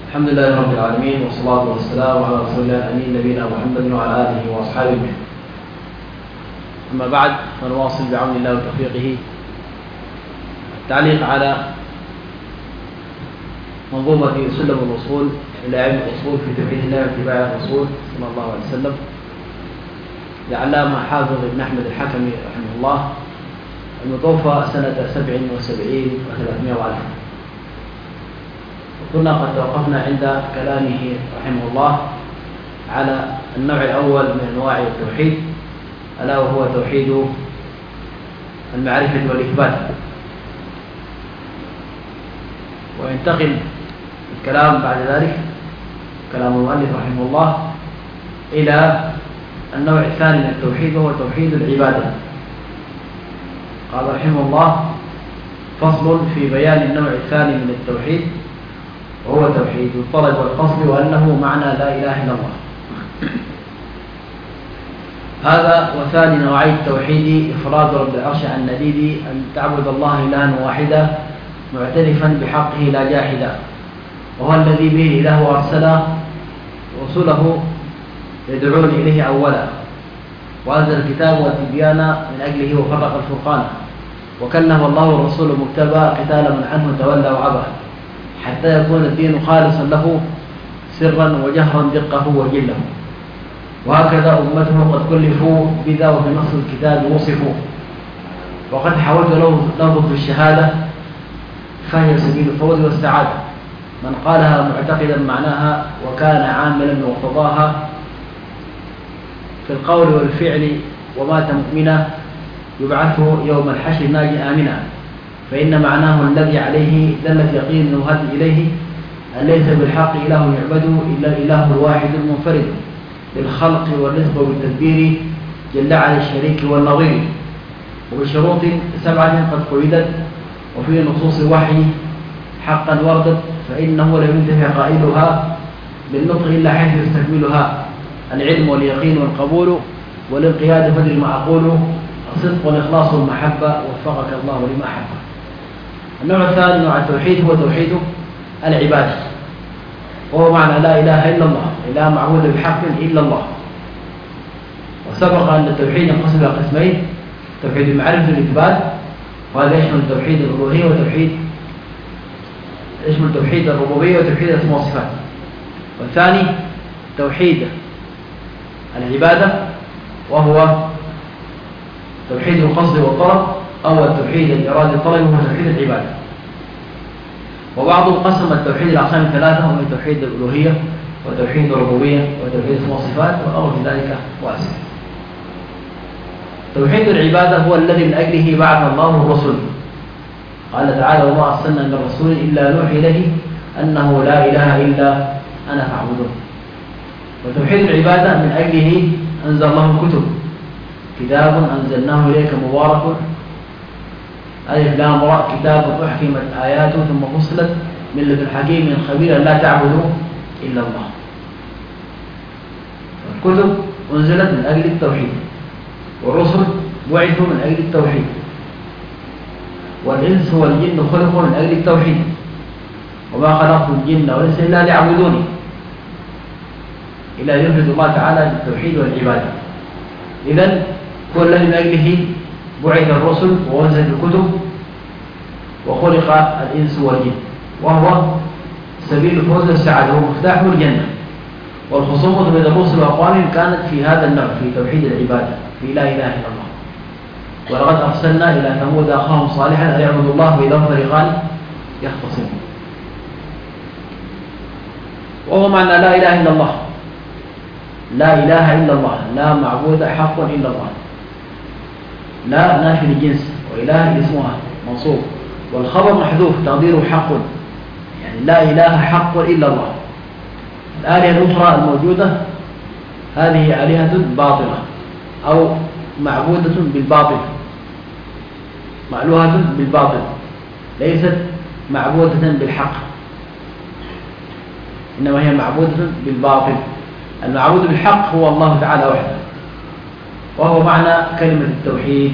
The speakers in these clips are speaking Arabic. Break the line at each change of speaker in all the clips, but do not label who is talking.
الحمد لله رب العالمين، والصلاة والسلام على رسول الله الأمين نبينا محمد وعلى آله وأصحابه أجمعين. أما بعد، فنواصل بعون الله وتوفيقه التعليق على منظومة سلم الوصول إلى علم الأصول في توحيد الله واتباع الرسول صلى الله عليه وسلم لعلامة حافظ بن أحمد الحكمي رحمه الله، المتوفى سنة 77 و300 وألف. وكنا قد توقفنا عند كلامه رحمه الله على النوع الأول من أنواع التوحيد، ألا وهو توحيد المعرفة والإثبات. وينتقل الكلام بعد ذلك كلام المؤلف رحمه الله إلى النوع الثاني من التوحيد، وهو توحيد العبادة. قال رحمه الله: فصل في بيان النوع الثاني من التوحيد، وهو توحيد الطلب والقصد، وأنه معنى لا إله إلا الله. هذا وثاني نوعي التوحيد إفراد رب العرش عن نديد، أن تعبد الله إلها واحدا معترفا بحقه لا جاحدا، وهو الذي به إله أرسل رسله يدعون إليه أولا، وأنزل الكتاب والتبيان من أجله وفرق الفرقان، وكلم الله الرسول مجتبى قتال من عنه تولى وعبى، حتى يكون الدين خالصا له سرا وجهرا دقه وجله. وهكذا أمته قد كلفوا بذا، وفي نص الكتاب وصفوا، وقد حاولت لفظ الشهادة فهي سبيل الفوز والسعادة. من قالها معتقدا معناها وكان عاملا بمقتضاها في القول والفعل ومات مؤمنا، يبعثه يوم الحشر ناجي آمنا. فإن معناه الذي عليه دلت يقين وهد إليه، أن ليس بالحق إله يعبده إلا الإله الواحد المنفرد بالخلق والرزق والتدبير، جل على الشريك والنظير، وبشروط 7 قد قيدت، وفي نصوص الوحي حقا وردت، فإنه لم ينتفع قائلها بالنطق إلا حيث يستكملها: العلم واليقين والقبول والانقياد فدر معقول، الصدق والإخلاص والمحبة، وفقك الله لما أحب. النوع الثاني نوع التوحيد هو توحيد العبادة، وهو معنى لا إله إلا الله، لا معبود بحق إلا الله. وسبق أن التوحيد ينقسم إلى قسمين: توحيد المعرفة والإثبات، وهذا يشمل توحيد الألوهية وتوحيد الربوبية وتوحيد الأسماء والصفات. والثاني توحيد العبادة، وهو توحيد القصد والطلب، أو التوحيد الإرادة الطلب، وهو توحيد العبادة. وبعضهم قسم التوحيد إلى أقسام 3، وهو توحيد الألوهية وتوحيد الربوبية وتوحيد الأسماء والصفات، والأمر في ذلك واسع. توحيد العبادة هو الذي من أجله بعث الله الرسل. قال تعالى: وما أرسلنا من رسول إلا نوحي إليه أنه لا إله إلا أنا فاعبدون. وتوحيد العبادة من أجله أنزل الله الكتب: كتاب أنزلناه إليك مبارك ألف لام راء، كتاب أحكمت آياته ثم فصلت من لدن حكيم خبير لا تعبدوا إلا الله. الكتب أنزلت من أجل التوحيد، والرسل بعثوا من أجل التوحيد، والإنس والجن خلقوا من أجل التوحيد. وما خلقت الجن والإنس إلا ليعبدوني، إلى يفرد الله تعالى بالتوحيد والعبادة. إذن هو الذي من أجله بعث الرسل وأنزل الكتب وخلق الإنس والجن، وهو سبيل الفوز والسعادة، هو مفتاح الجنة. والخصومة بين الرسل وأقوامهم كانت في هذا النوع، في توحيد العبادة، في لا إله إلا الله. ولقد أرسلنا إلى ثمود أخاهم صالحا أن يعبدوا الله وإذا هم فريقان يختصمون. وهو معنى لا إله إلا الله، لا إله إلا الله، لا معبود حق إلا الله. لا نافي للجنس، وإله اسمها منصوب، والخبر محذوف تقديره حق، يعني لا إله حق إلا الله. الآلهة الأخرى الموجودة هذه آلهة باطلة، أو معبودة بالباطل، مألوهة بالباطل، ليست معبودة بالحق، إنما هي معبودة بالباطل. المعبود بالحق هو الله تعالى وحده، وهو معنى كلمة التوحيد،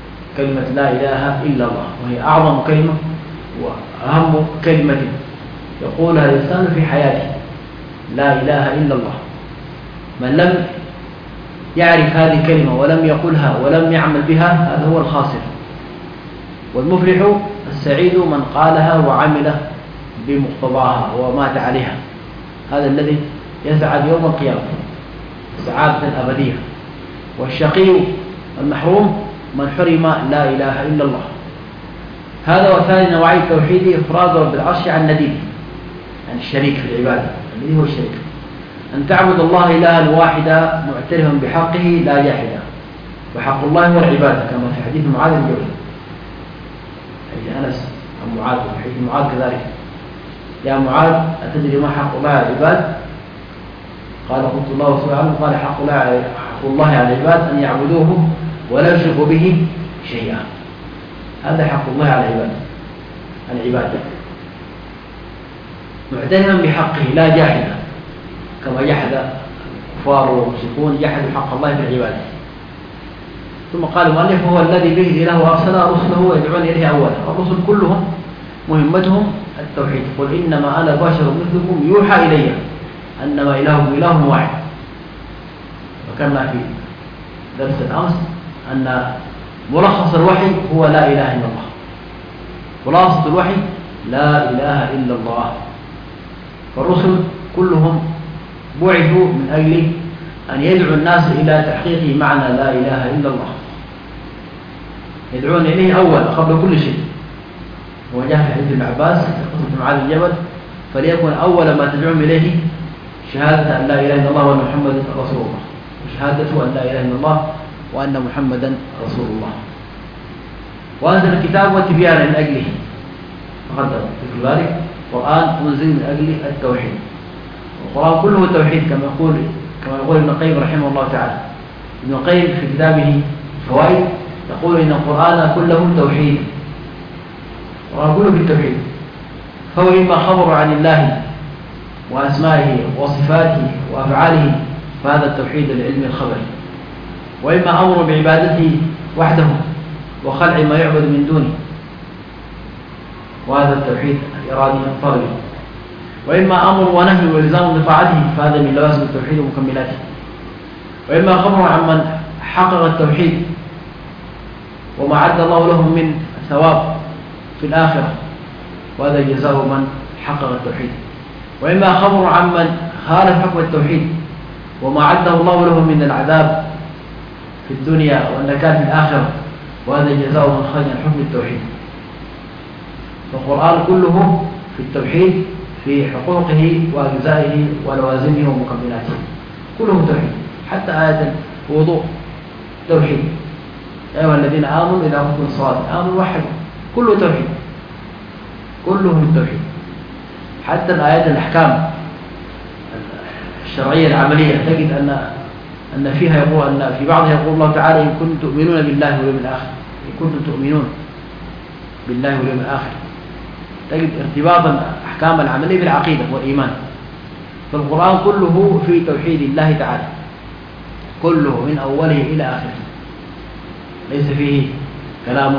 كلمة لا إله إلا الله، وهي أعظم كلمة وأهم كلمة يقولها الإنسان في حياته، لا إله إلا الله. من لم يعرف هذه الكلمة ولم يقولها ولم يعمل بها هذا هو الخاسر. والمفلح السعيد من قالها وعمل بمقتضاها ومات عليها، هذا الذي يسعد يوم القيامة سعادة أبدية. والشقي المحروم من حرم لا إله إلا الله. هذا وثاني نوعي التوحيد إفراد رب العرش عن نديد، يعني الشريك في العبادة الذي هو الشريك. أن تعبد الله إلها واحدا معترفا بحقه لا جاحدا. وحق الله هو العبادة كما في حديث معاذ بن جبل، حديث أنس عن معاذ، وحديث معاذ كذلك: يا معاذ أتدري ما حق الله على العباد؟ قال: قلت الله ورسوله عنه. قال: حق الله على العباد أن يعبدوه ولا يشركوا به شيئا. هذا حق الله على العباد معترفا بحقه لا جاحدا، كما جحد الكفار والمشركون جحدوا حق الله في العبادة. ثم قال المؤلف: هو الذي به الإله أرسل رسله يدعون إليه أولا. الرسل كلهم مهمتهم التوحيد. قل إنما أنا بشر مثلكم يوحى إلي أنما إلهكم إله واحد. وكما في درس الأمس أن ملخص الوحي هو لا إله إلا الله، خلاصة الوحي لا إله إلا الله. فالرسل كلهم بعثوا من أجل أن يدعو الناس إلى تحقيق معنى لا إله إلا الله، يدعون إليه أولا قبل كل شيء. وجاء في حديث ابن عباس في قصة معاذ الجبل: فليكن أول ما تدعون إليه شهادة أن لا إله إلا الله وأن محمدا رسول الله، وشهادة أن لا إله إلا الله وأن محمدا رسول الله. وأنزل الكتاب والتبيان من أجله، تقدم في ذلك القرآن أنزل من أجل التوحيد. القرآن كله التوحيد كما يقول ابن القيم رحمه الله تعالى. ابن القيم في كتابه الفوائد يقول إن القرآن كله توحيد، القرآن كله في التوحيد. فهو إما خبر عن الله وأسمائه وصفاته وأفعاله، فهذا التوحيد العلمي الخبري، وإما أمر بعبادته وحده وخلع ما يعبد من دونه، وهذا التوحيد الإرادي الطلبي، وإما أمر ونهي والزام بطاعته، فهذا من لوازم التوحيد ومكملاته، وإما خبر عمن حقق التوحيد وما عد الله لهم من ثواب في الآخرة، وهذا جزاء من حقق التوحيد، وإما خبر عمن خالف حكم التوحيد وما عده الله لهم من العذاب في الدنيا والنكال في الآخرة، وهذا جزاء من خرج عن حكم التوحيد. فالقرآن كله في التوحيد في حقوقه وأجزائه ولوازمه ومكملاته، كله توحيد. حتى آية الوضوء توحيد: يا أيها الذين آمنوا إذا قمتم الصلاة آمنوا وحدوا، كله توحيد، كله من التوحيد. حتى الآيات الأحكام الشرعية العملية تجد أن فيها يقول أن في بعضها يقول الله تعالى: إن كنتم تؤمنون بالله واليوم الآخر، إن كنتم تؤمنون بالله واليوم الآخر، تجد ارتباطا أحكام العملية بالعقيدة والإيمان. فالقرآن كله في توحيد الله تعالى، كله من أوله إلى آخره، ليس فيه كلام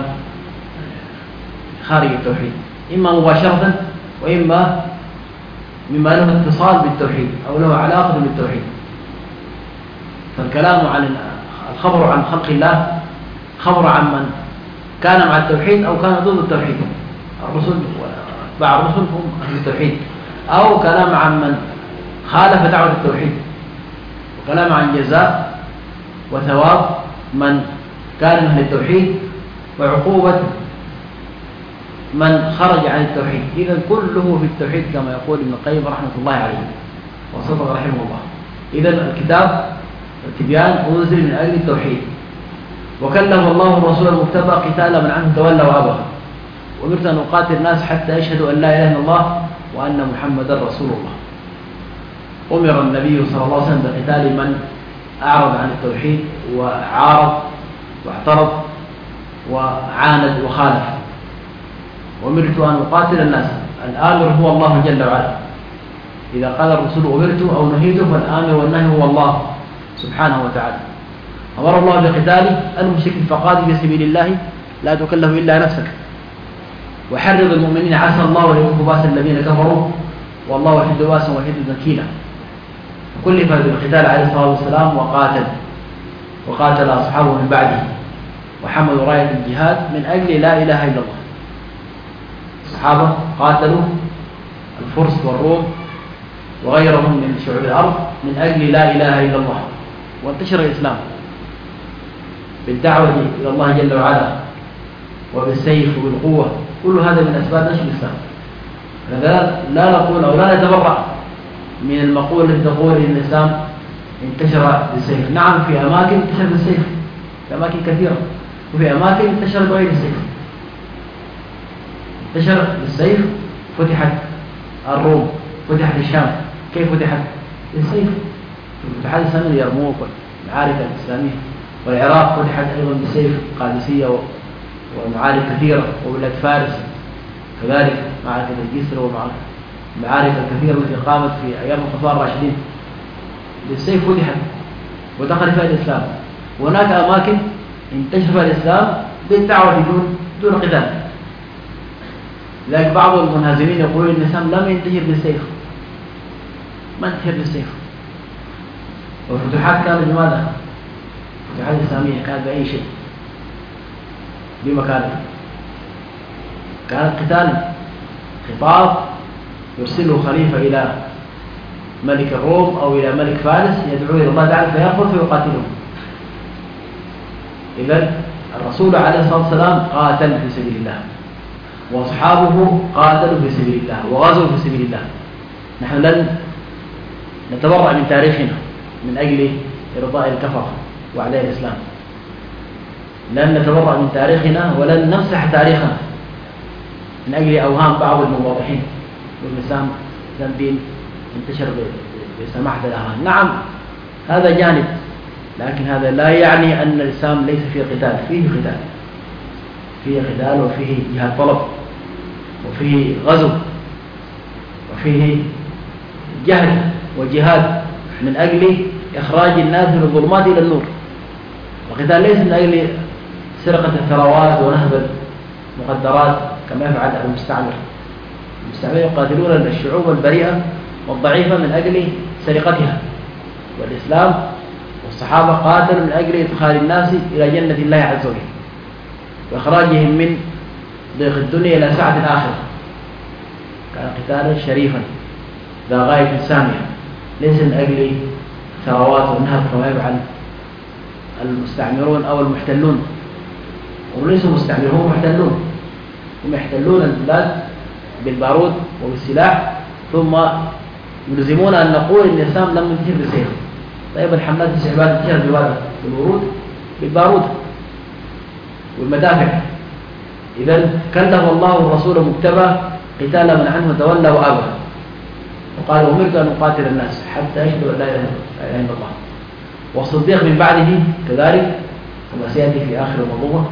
خارج التوحيد، إما مباشرة وإما مما له اتصال بالتوحيد أو له علاقة بالتوحيد. فالكلام عن الخبر عن خلق الله خبر عن من كان مع التوحيد أو كان ضد التوحيد، الرسل وأتباع الرسل هم أهل التوحيد، أو كلام عن من خالف دعوة التوحيد، وكلام عن جزاء وثواب من كان من أهل التوحيد، وعقوبة من خرج عن التوحيد. إذن كله في التوحيد كما يقول ابن القيم رحمة الله عليه وصدق رحمه الله. إذن الكتاب التبيان أنزل من أجل التوحيد. وكلم الله الرسول المجتبى قتال من عنه تولى وأبى: وأمرت أن أقاتل الناس حتى يشهدوا أن لا إله إلا الله وأن محمدا رسول الله. أمر النبي صلى الله عليه وسلم بقتال من أعرض عن التوحيد وعارض واعترض وعاند وخالف. وأمرت أن أقاتل الناس، الآمر هو الله جل وعلا. إذا قال الرسول أمرت أو نهيت فالآمر والنهي هو الله سبحانه وتعالى. أمر الله بقتال المشركين فقاتل في سبيل الله لا تكلف إلا نفسك، وحرض المؤمنين عسى الله أن يكف باس الذين كفروا والله وحيد باسا وحيد مكينا، كلف بالقتال عليه الصلاة والسلام وقاتل أصحابه من بعده وحملوا راية الجهاد من أجل لا إله إلا الله. الصحابة قاتلوا الفرس والروم وغيرهم من شعوب الأرض من أجل لا إله إلا الله، وانتشر الإسلام بالدعوة إلى الله جل وعلا وبالسيف وبالقوة. كل هذا من أسباب نشر الإسلام. لا نقول أو لا نتبرأ من المقولة التي تقول إن الإسلام انتشر بالسيف. نعم، في أماكن انتشر بالسيف، في أماكن كثيرة، وفي أماكن انتشر بغير السيف. انتشر بالسيف، فتحت الروم، فتحت الشام. كيف فتحت؟ بالسيف. في الفتوحات الإسلامية اليرموك والمعارك الإسلامية، والعراق فتحت أيضا بالسيف، قادسية ومعارك كثيرة، وبلاد فارس كذلك معركة الجسر والمعارك الكثيرة التي قامت في أيام الخلفاء الراشدين بالسيف فتحت ودخل فيها الإسلام. وهناك أماكن انتشر فيها الإسلام بالدعوة دون قتال. لذلك بعض المنهزمين يقولون إن الإسلام لم ينتشر بالسيف، ما انتشر بالسيف. والفتوحات كانت بماذا؟ الفتوحات الإسلامية كانت بأي شيء، بمكانها، كانت قتال، خطاب يرسله خليفة إلى ملك الروم أو إلى ملك فارس يدعو إلى الله تعالى فيرفض فيقاتلهم. إذن الرسول عليه الصلاة والسلام قاتل في سبيل الله، وأصحابه قاتلوا في سبيل الله وغزوا في سبيل الله. نحن لن نتبرأ من تاريخنا من أجل إرضاء الكفر وأعداء الإسلام. لن نتبرأ من تاريخنا ولن نمسح تاريخنا من أجل أوهام بعض المواضحين والإسلام دين انتشر بسماحة الأهرام. نعم، هذا جانب، لكن هذا لا يعني أن الإسلام ليس فيه قتال. فيه قتال وفيه جهاد طلب وفيه غزو وفيه جهد وجهاد من أجل إخراج الناس من الظلمات إلى النور. القتال ليس من أجل سرقة الثروات ونهب المخدرات كما يفعل المستعمر. يقاتلون الشعوب البريئة والضعيفة من أجل سرقتها، والإسلام والصحابة قاتلوا من أجل إدخال الناس إلى جنة الله عز وجل وإخراجهم من ضيق الدنيا إلى سعة الآخرة. كان قتالا شريفا ذا غاية سامية، ليس من أجل ثروات ونهب كما يفعل المستعمرون أو المحتلون. وليسوا مستعمرون، هم محتلون، هم يحتلون البلاد بالبارود وبالسلاح، ثم يلزمون أن نقول إن الإسلام لم ينتشر بالسيف. طيب الحملات الاستعباد انتشر بماذا؟ بالورود، بالبارود والمدافع. إذن كلف الله الرسول مكتبى قتال من عنه تولى وأبى، وقال أمرت أن أقاتل الناس حتى يشهدوا أن لا إله إلا الله. والصديق من بعده كذلك كما سيأتي في آخر الموضوع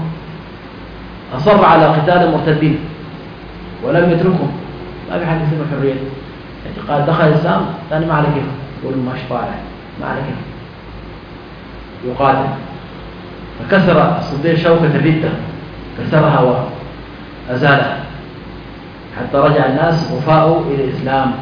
أصر على قتال المرتدين ولم يتركهم. ما في حد يسمى حرية، يعني قال دخل الإسلام ثاني ما على كيف يقول ما شفاعه، ما على كيف يقاتل. فكسر الصديق شوكة الردة، كسرها وأزالها حتى رجع الناس وفاءوا إلى الإسلام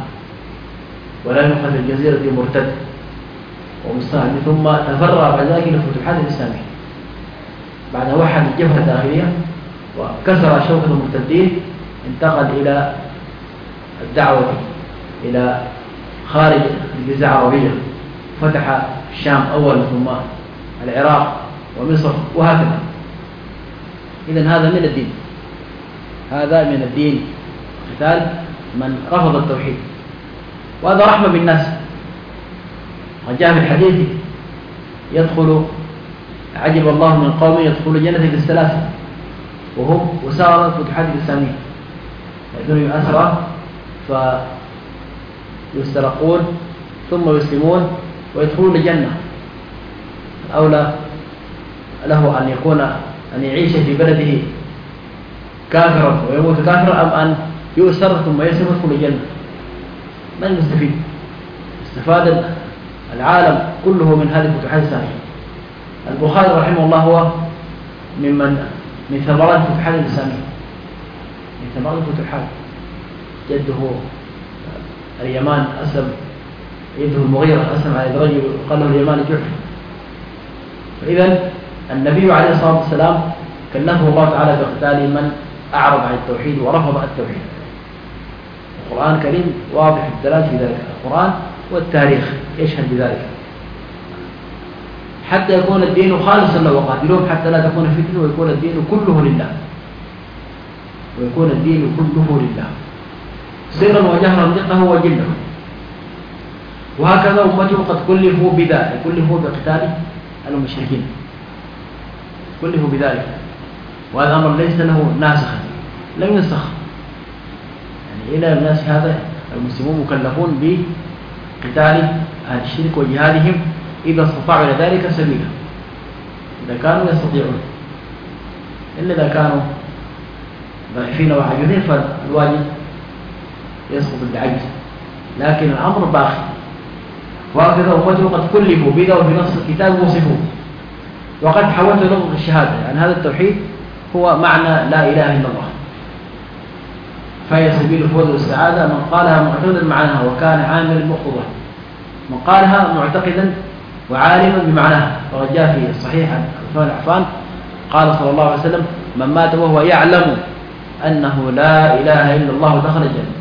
ولم يبقى في الجزيرة مرتد ومستعد. ثم تفرع بعد ذلك إلى الفتوحات الإسلامية بعد وحد الجبهة الداخلية وكسر شوكة المرتدين، انتقل إلى الدعوة إلى خارج الجزيرة العربية، فتح الشام أولا ثم العراق ومصر وهكذا. إذن هذا من الدين، هذا من الدين قتال من رفض التوحيد، وهذا رحمة بالناس. وجاء في الحديث يدخل عجب الله من قوم يدخل الجنة بالثلاثة وهم وسار الفتوحات الإسلامية، يأتون أسرى فيسترقون ثم يسلمون ويدخلون الجنة. الأولى له أن يعيش في بلده كافرا ويموت كافرا، أم أن يؤسر ثم يسلم ويدخل الجنة؟ من المستفيد؟ استفاد العالم كله من هذه الفتوحات الإسلامية. البخاري رحمه الله هو من ثمرات الفتوحات الإسلامية، من ثمرات الفتوحات. جده اليمان أسلم ابنه المغيرة أسلم على رجل وقال له اليمان جحفل. فإذا النبي عليه الصلاة والسلام كلفه الله تعالى بقتال من أعرض عن التوحيد ورفض التوحيد. القرآن الكريم واضح الدلالة في ذلك، القرآن والتاريخ يشهد بذلك، حتى يكون الدين خالصا له. وقاتلوهم حتى لا تكون فتنة ويكون الدين كله لله، ويكون الدين كله لله سرا وجهرا دقه وجله. وهكذا أمته قد كلفوا بذلك، كلفوا بقتال المشركين، كلفوا بذلك، وهذا الأمر ليس له ناسخا، لم ينسخ. يعني إلى الناس هذا المسلمون مكلفون بقتال أهل الشرك وجهادهم إذا استطاعوا إلى ذلك سبيلا، إذا كانوا يستطيعون. إلا إذا كانوا ضعيفين وعاجزين فالواجب يسقط بالعجز، لكن الأمر باقي. وهكذا أمته قد كلفوا بذا، وفي نص الكتاب وصفوا وقد حولت لفظ الشهادة. يعني هذا التوحيد هو معنى لا إله إلا الله، فهي سبيل الفوز والسعادة. من قالها معتقدا معناها وكان عامل مقتضى، من قالها معتقدا وعالما بمعناها. وقد جاء في الصحيح عن عثمان بن عفان قال صلى الله عليه وسلم: من مات وهو يعلم أنه لا إله إلا الله دخل الجنة.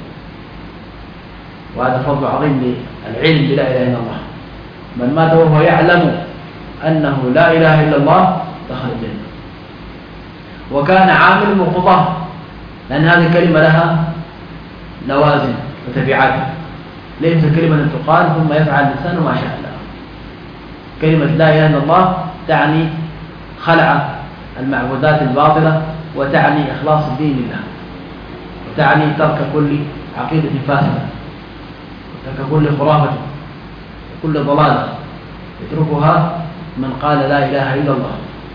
وهذا فضل عظيم للعلم بلا إله إلا الله. من مات وهو يعلم أنه لا إله إلا الله دخل الجنة. وكان عامل مقتضاه، لأن هذه الكلمة لها لوازم وتبعات، ليس كلمة تقال ثم يفعل الإنسان ما شاء الله. كلمة لا إله إلا الله تعني خلع المعبودات الباطلة، وتعني إخلاص الدين لله، وتعني ترك كل عقيدة فاسدة، وترك كل خرافة وكل ضلالة يتركها من قال لا إله إلا الله.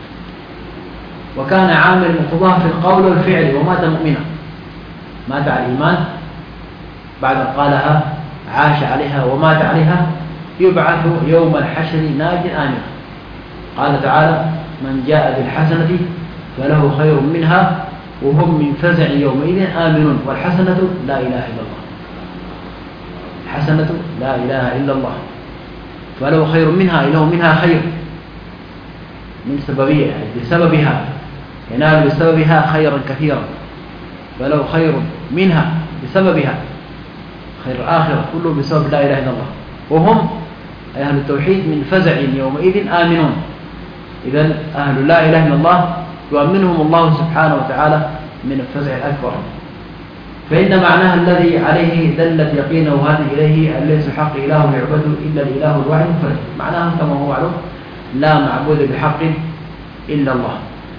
وكان عامل مقتضاه في القول والفعل، ومات مؤمنا، مات على الإيمان بعد أن قالها، عاش عليها ومات عليها، يبعث يوم الحشر ناج آمنا. قال تعالى: من جاء بالحسنة فله خير منها وهم من فزع يومئذ آمنون. والحسنة لا إله إلا الله، الحسنة لا إله إلا الله، فله خير منها، له منها خير من سببية، يعني بسببها ينال بسببها خيرا كثيرا، فله خير منها بسببها، خير الآخرة كله بسبب لا إله إلا الله. وهم أهل التوحيد من فزع يومئذ آمنون. إذن أهل لا إله إلا الله يؤمنهم الله سبحانه وتعالى من الفزع الأكبر. فإن معناها الذي عليه دلت يقينه وهذه إليه أن ليس حق إله يعبد إلا الإله الواحد الفرد. معناها كما هو معلوم: لا معبود بحق إلا الله،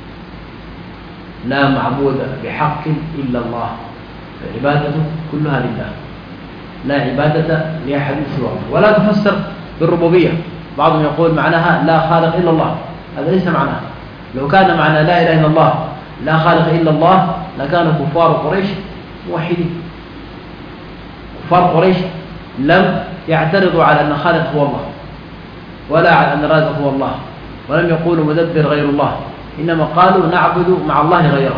لا معبود بحق إلا الله، فالعبادة كلها لله، لا عبادة لأحد سواه. ولا تفسر بالربوبية، بعضهم يقول معناها لا خالق إلا الله، هذا ليس معناها. لو كان معنى لا إله إلا الله لا خالق إلا الله لكان كفار قريش موحدين. كفار قريش لم يعترضوا على أن خالق هو الله، ولا على أن رازق هو الله، ولم يقولوا مدبر غير الله، إنما قالوا نعبد مع الله غيره.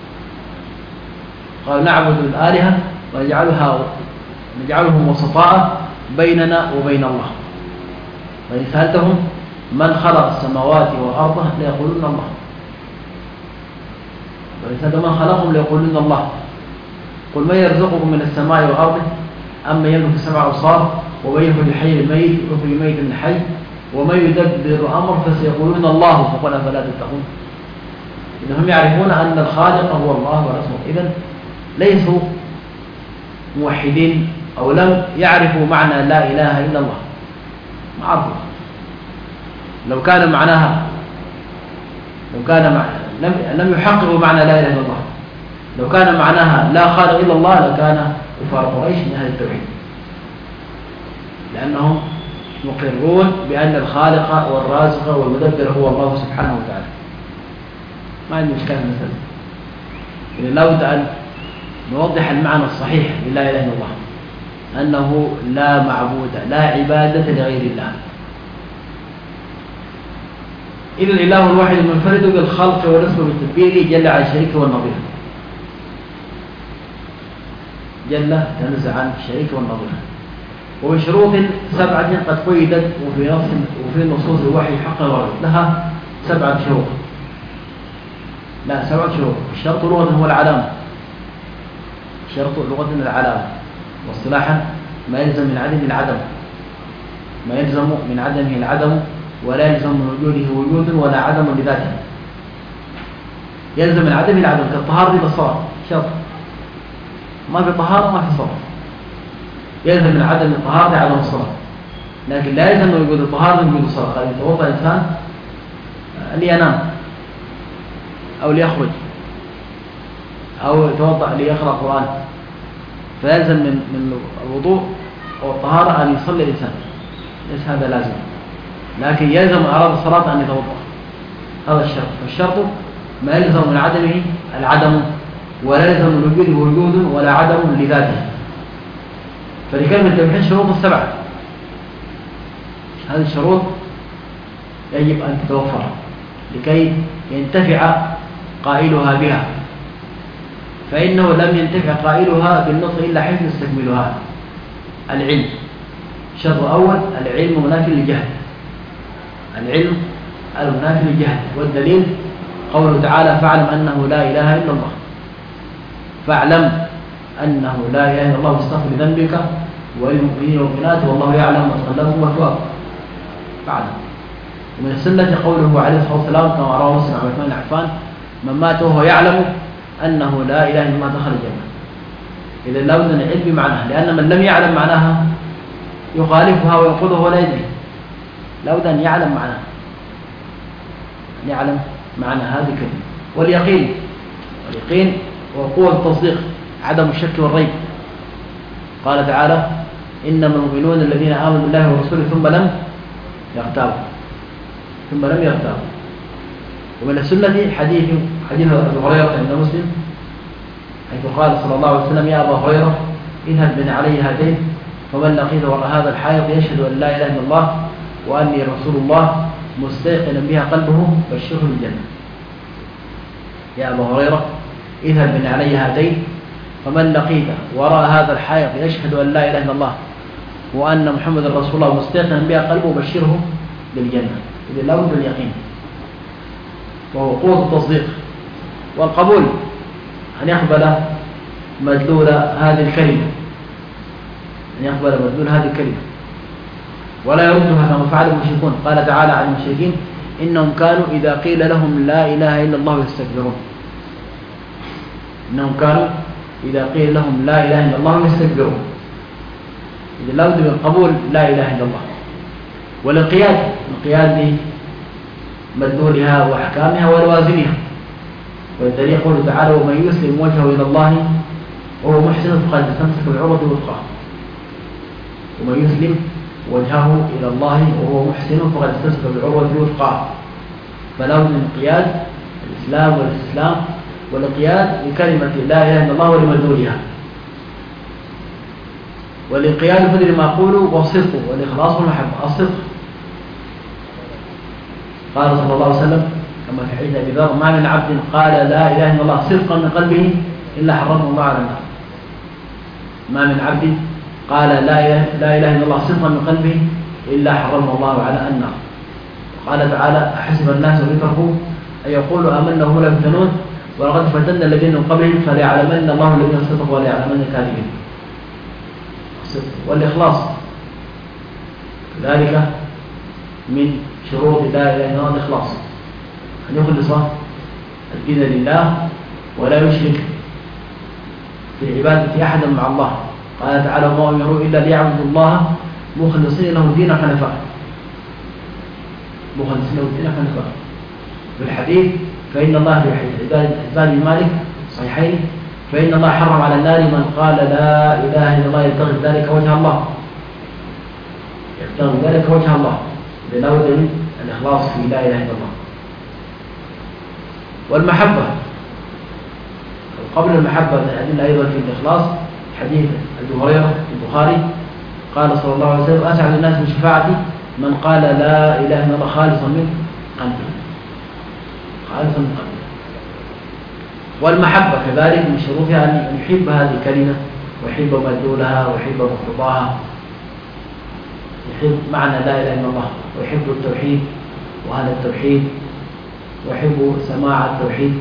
قالوا نعبد الآلهة ونجعلهم وسطاء بيننا وبين الله. وإن سألتهم من خلق السماوات والأرض ليقولون الله، وإن سألتهم من خلقهم ليقولون الله. قل من يرزقكم من السماء والأرض أما يملك السمع والأبصار ومن يخرج الحي من الميت ويخرج الميت من الحي ومن يدبر الأمر فسيقولون الله فقل أفلا تتقون. إنهم يعرفون أن الخالق هو الله ورسوله، إذن ليسوا موحدين أو لم يعرفوا معنى لا إله إلا الله، ما عرفوا. لو كان معناها لم يحققوا معنى لا إله إلا الله. لو كان معناها لا خالق إلا الله لكان كفار قريش من أهل التوحيد، لأنهم مقرون بأن الخالق والرازق والمدبر هو الله سبحانه وتعالى. ما عندي مشكلة مثلا، إذن لابد أن نوضح المعنى الصحيح للا إله إلا الله، أنه لا معبود لا عبادة لغير الله. إذن الإله الواحد المنفرد بالخلق والرزق والتدبير جل عن الشريك والنظير، جل تنزع عن الشريك والنظير. وبشروط 7 قد قيدت وفي نصوص الوحي حقا ورد لها 7 شروط. لا 7 شروط. الشرط لغة هو العلامة. الشرط لغة العلامة، واصطلاحا ما يلزم من عدم العدم، ما يلزم من عدمه العدم، ولا يلزم من وجوده وجود ولا عدم لذاته. يلزم من عدمه العدم كالطهارة بالصلاة شرط، ما في طهارة ما في صلاة. يلزم من عدم الطهارة عدم الصلاة، لكن لا يلزم من وجود الطهارة من وجود الصلاة. قال يتوضأ الإنسان لينام أو ليخرج أو يتوضأ ليقرأ قرآن، فيلزم من الوضوء والطهارة أن يصلي الإنسان، ليس هذا لازم. لكن يلزم أراد الصلاة أن يتوضأ، هذا الشرط. والشرط ما يلزم من عدمه العدم، ولا يلزم من وجوده وجود ولا عدم لذاته. فلكلمة التوحيد شروط 7. هذه الشروط يجب أن تتوفر لكي ينتفع قائلها بها، فإنه لم ينتفع قائلها بالنطق إلا حيث يستكملها. العلم الشرط الأول، العلم منافي للجهل. العلم المنافي للجهل، والدليل قوله تعالى فاعلم أنه لا إله إلا الله. فاعلم أنه لا إله إلا الله واستغفر لذنبك وللمؤمنين والمؤمنات والله يعلم متقلبكم ومثواكم. فاعلم. ومن السنة قوله عليه الصلاة والسلام كما رواه مسلم عن عثمان بن عفان من مات وهو يعلم أنه لا إله إلا الله دخل الجنة. إذا لا بد من العلم بمعناها، لأن من لم يعلم معناها يخالفها وينقضها ولا يدري. لا بد أن يعلم معناها، أن يعلم معنى هذه الكلمة. واليقين هو قوة التصديق، عدم الشك والريب. قال تعالى إنما المؤمنون الذين آمنوا بالله ورسوله ثم لم يرتابوا. ومن السنة حديث أبي هريرة عند مسلم حيث قال صلى الله عليه وسلم يا أبا هريرة اذهب بن علي هاتين فمن لقيت وراء هذا الحائط يشهد أن لا إله إلا الله وأني رسول الله مستيقنا بها قلبه بشره بالجنة. يا أبا هريرة اذهب بن علي هاتين فمن لقيت وراء هذا الحائط يشهد أن لا إله إلا الله وأن محمد رسول الله مستيقنا بها قلبه بشره بالجنة. إذا لا بد اليقين، وهو قوة التصديق. والقبول أن يقبل مدلول هذه الكلمة، ولا يردها كما فعل المشركون. قال تعالى عن المشركين إنهم كانوا إذا قيل لهم لا إله إلا الله يستكبرون. إذا لا بد من قبول لا إله إلا الله. والانقياد لمدلولها وأحكامها ولوازمها. والدليل يقول تعالى ومن يسلم وجهه إلى الله وهو محسن فقد استمسك بالعروة الوثقى. ومن يسلم وجهه إلى الله وهو محسن فقد استمسك بالعروة الوثقى. فلا بد من انقياد الإسلام والاستسلام والانقياد لكلمة لا إله إلا الله ولمدلولها. والانقياد بدل ما أقوله والصدق والإخلاص والمحبة. الصدق قال صلى الله عليه وسلم كما في حديث أبي ذر ما من عبد قال لا إله إلا الله صدقا من قلبه إلا حرمه الله على النار. ما من عبد قال لا إله إلا الله صدقا من قلبه إلا حرمه الله على النار. قال تعالى أحسب الناس أن يتركوا أن يقولوا آمنا وهم لا يفتنون ولقد فتنا الذين من قبلهم فليعلمن الله الذين صدقوا وليعلمن الكاذبين. والإخلاص ذلك من شروط لا إله إلا الله الإخلاص، أن يخلص الدين لله ولا يشرك في عبادة أحدا مع الله. قال تعالى وما أمروا إلا ليعبدوا الله مخلصين له الدين حنفاء. في الحديث فإن الله في عباد مالك صحيحين فإن الله حرم على النار من قال لا إله إلا الله يبتغي ذلك وجه الله. لا بد من الإخلاص في لا إله إلا الله. والمحبة قبل المحبة الأدلة أيضا في الإخلاص حديث أبي هريرة في البخاري قال صلى الله عليه وسلم أسعد الناس بشفاعتي من قال لا إله إلا الله خالصا من قلبه. والمحبة كذلك من شروطها أن يحب هذه الكلمة ويحب مدلولها ويحب مقتضاها يحب معنى لا إله إلا الله، ويحب التوحيد وأهل التوحيد، ويحب سماع التوحيد.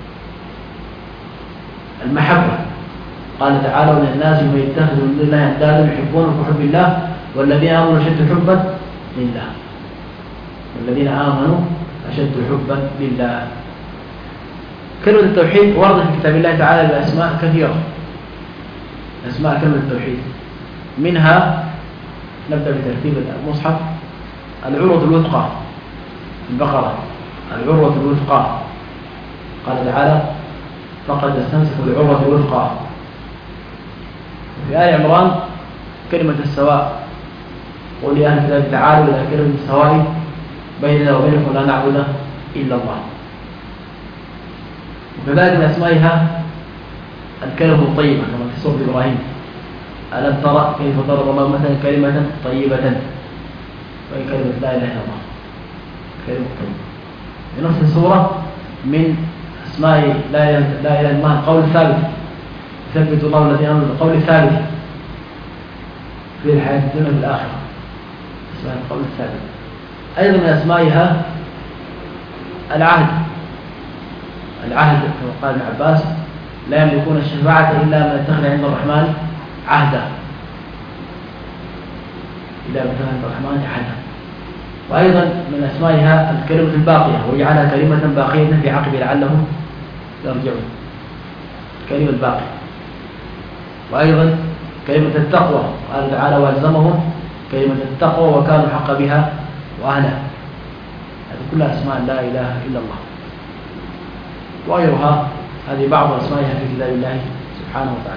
المحبة قال تعالى: ومن الناس من يتخذ من دون الله أندادا يحبونهم كحب الله والذين آمنوا أشد حبا لله. والذين آمنوا أشد حبا لله. كلمة التوحيد وردت في كتاب الله تعالى بأسماء كثيرة، أسماء كلمة التوحيد. منها نبدأ بترتيب المصحف: العروة الوثقى، البقرة العروة الوثقى، قال تعالى: فقد استمسكوا بالعروة الوثقى. في آل عمران كلمة السواء: قل يا أهل الكتاب تعالوا إلى كلمة السواء بيننا وبينكم لا نعبد إلا الله. وكذلك من أسمائها الكلمة الطيبة كما في سورة إبراهيم: ألم ترى كيف ضرب الله مثلا كلمة طيبة، وهي كلمة لا إله إلا الله، كلمة طيبة. في نفس السورة من أسماء لا إله إلا الله القول الثابت: يثبت الله الذين آمنوا بالقول الثابت في الحياة الدنيا وفي الآخرة، اسمها القول الثابت. أيضا من أسمائها العهد، العهد كما قال ابن عباس: لا يملكون الشفاعة إلا من اتخذ عند الرحمن عهدا، إلا من اتخذ عند الرحمن عهدا. وأيضا من أسمائها الكلمة الباقية: ويجعلها كلمة باقية في عقبه لعلهم يرجعون، الكلمة الباقية. وأيضا كلمة التقوى، قال تعالى: والزمهم كلمة التقوى وكانوا حق بها وأهلها. هذه كلها أسماء لا إله إلا الله. وغيرها هذه بعض أسمائها في كتاب الله سبحانه وتعالى.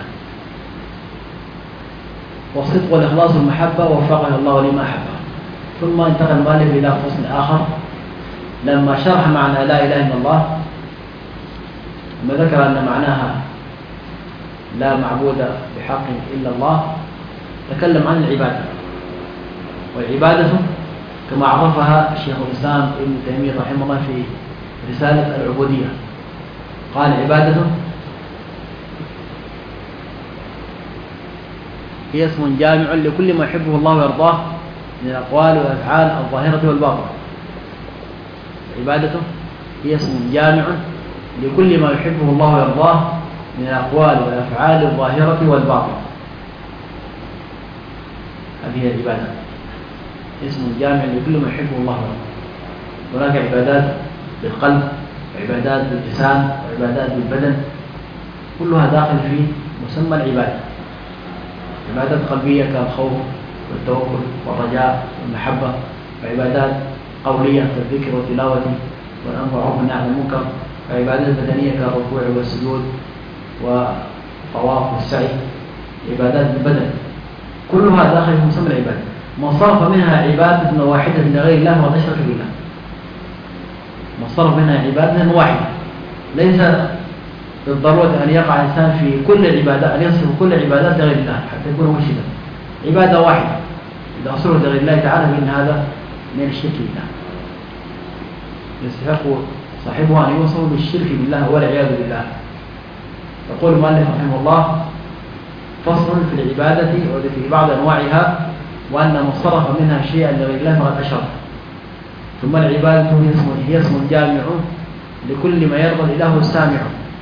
والصدق والإخلاص والمحبة وفقها الله لما أحبه. ثم انتقل المؤلف إلى فصل آخر لما شرح معنى لا إله إلا الله، ثم ذكر أن معناها لا معبود بحق إلا الله. تكلم عن العبادة، والعبادة كما عرفها الشيخ الإسلام ابن تيمية رحمه الله في رسالة العبودية، قال: عبادة هي اسم جامع لكل ما يحبه الله ويرضاه من الأقوال والأفعال الظاهرة والباطنة. عبادة هي اسم جامع لكل ما يحبه الله ويرضاه من الأقوال والأفعال الظاهرة والباطنة. هذه هي العبادة، اسم جامع لكل ما يحبه الله ويرضاه. هناك عبادات بالقلب، وعبادات باللسان، وعبادات بالبدن، كلها داخل في مسمى العبادة. عبادات قلبية كالخوف والتوكل والرجاء والمحبة، وعبادات قولية كالذكر والتلاوة والأمر بالمعروف والنهي عن المنكر، وعبادات بدنية كالركوع والسجود والطواف والسعي، عبادات بالبدن، كلها داخل في مسمى العبادة. ما صرف منها عبادة واحدة لغير الله وقد أشرك بالله. ما صرف منها عبادة واحدة، ليس بالضرورة أن يقع الإنسان في كل العبادات، أن يصرف كل العبادات لغير الله حتى يكون مرشدا. عبادة واحدة إذا صرفت لغير الله تعالى فإن هذا من الشرك بالله، يستحق صاحبها أن يوصف بالشرك بالله والعياذ بالله. يقول المؤلف رحمه الله: فصل في العبادة وفي بعض أنواعها، وأن من صرف منها شيئا لغير الله فقد أشرك. ثم العبادة هي اسم جامع لكل ما يرضى الإله السامع.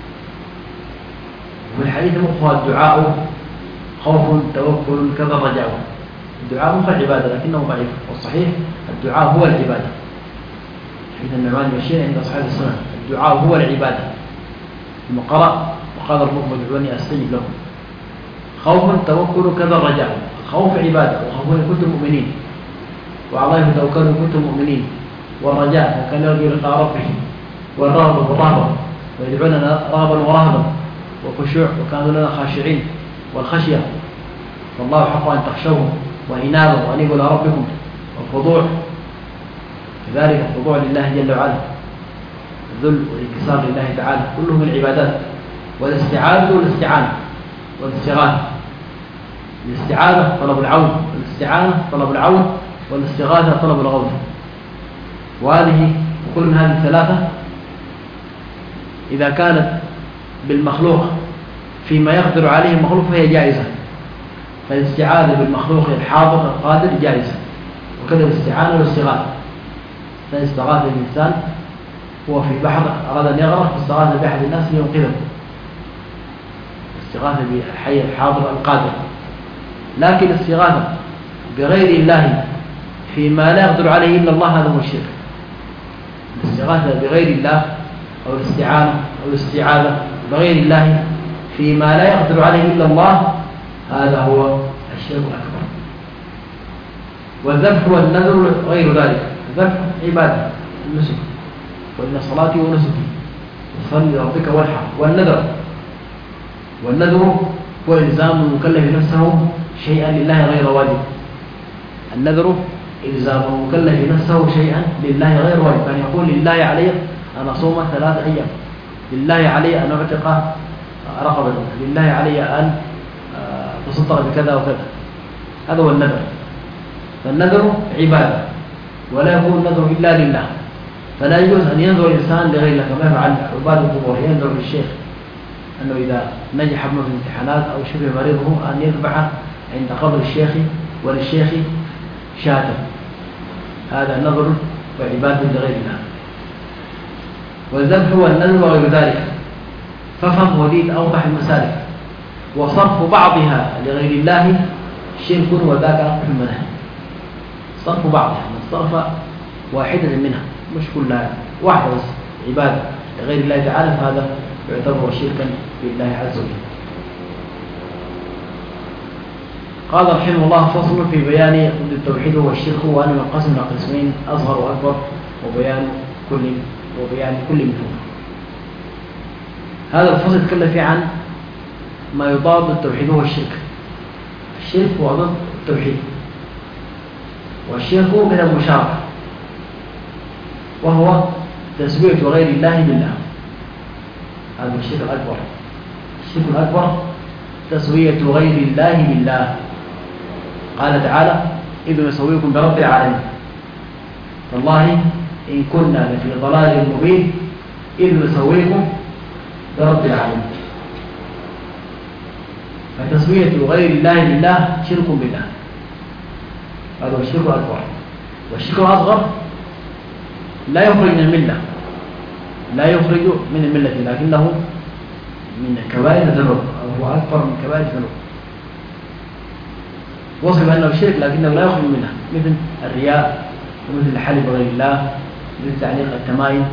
وفي الحديث مقصود الدعاء خوف توكل كذا رجاء. الدعاء مخ العبادة لكنه ضعيف، والصحيح الدعاء هو العبادة. حديث النعمان بن عند أصحاب السنة: الدعاء هو العبادة. ثم قرأ: وقال ربكم ادعوني أستجب لكم. خوف توكل كذا رجاء. الخوف عبادة، وخوف إن كنتم مؤمنين، وعلى الله توكلوا إن كنتم مؤمنين. والرجاء وكان يرجو لقاء ربه، والرهبة والرهبة ويدعوننا رهبا ورهبا، وخشوع وكانوا لنا خاشعين، والخشية والله حق أن تخشوه، وإنابة وأنيبوا إلى ربكم، والخضوع كذلك الخضوع لله جل وعلا، الذل والانكسار لله تعالى، كله من العبادات. والاستعاذة والاستعانة والاستغاثة. الاستعاذة طلب العون، والاستعانة طلب العون، والاستغاثة طلب الغوث. وهذه كل من هذه الثلاثة إذا كانت بالمخلوق فيما يقدر عليه المخلوق فهي جائزة. فالاستعاذة بالمخلوق الحاضر القادر جائزة، وكذا الاستعانة والاستغاثة. فاستغاث الإنسان هو في بحر أراد أن يغرق فاستغاث بأحد الناس لينقذه، استغاثة بالحي الحاضر القادر. لكن الاستغاثة بغير الله فيما لا يقدر عليه إلا الله هذا هو الشرك. الاستغاثة بغير الله أو الاستعانة أو الاستعاذة بغير الله فيما لا يقدر عليه إلا الله هذا هو الشرك الأكبر. والذبح والنذر غير ذلك. الذبح عبادة النسك، وإن صلاتي ونسكي وصل لربك والحق. والنذر هو إلزام المكلف نفسه شيئا لله غير واجب. النذر إلزام المكلف نفسه شيئا لله غير واجب، أن يقول لله علي أن أصوم 3 أيام، لله علي أن أعتق رقبة، لله علي أن تصدق بكذا وكذا. هذا هو النذر. فالنذر عبادة ولا يكون النذر إلا لله، فلا يجوز أن ينذر الإنسان لغير الله كما يفعل عباد القبور، ينذر للشيخ أنه إذا نجح ابنه في الامتحانات أو شبه مريضه أن يذبح عند قبر الشيخ وللشيخ شاة. هذا نذر وعبادة لغير الله. والذبح والنذر وغير ذلك. ففهم وليد أوضح المسالك. وصرف بعضها لغير الله شرك وذاك أقبح المنهج. صرف بعضها، من صرف واحدة منها مش كلها، واحدة بس عبادة لغير الله تعالى فهذا يعتبر شركا بالله عز وجل. قال رحمه الله: فصل في بيان ضد التوحيد والشرك وأنه ينقسم إلى قسمين: أصغر وأكبر، وبيان كل منهما. هذا الفصل يتكلم فيه عن ما يضاد التوحيد هو الشرك. الشرك هو ضد التوحيد، والشرك من المشاركة، وهو تسوية غير الله بالله. هذا الشرك الأكبر. الشرك الأكبر تسوية غير الله بالله. قال تعالى: إذ نسويكم برب العالمين. والله إن كنا لفي ضلال مبين إذ نسويكم برب العالمين. فتسوية غير الله بالله شرك بالله. هذا هو الشرك الأكبر. والشرك الأصغر لا يخرج من الملة، لا يخرج من الملة، لكنه من كبائر الذنوب، أو هو أكبر من كبائر الذنوب. وصف أنه شرك لكنه لا يخرج منها، مثل الرياء ومثل الحلف بغير الله، مثل تعليق التمائم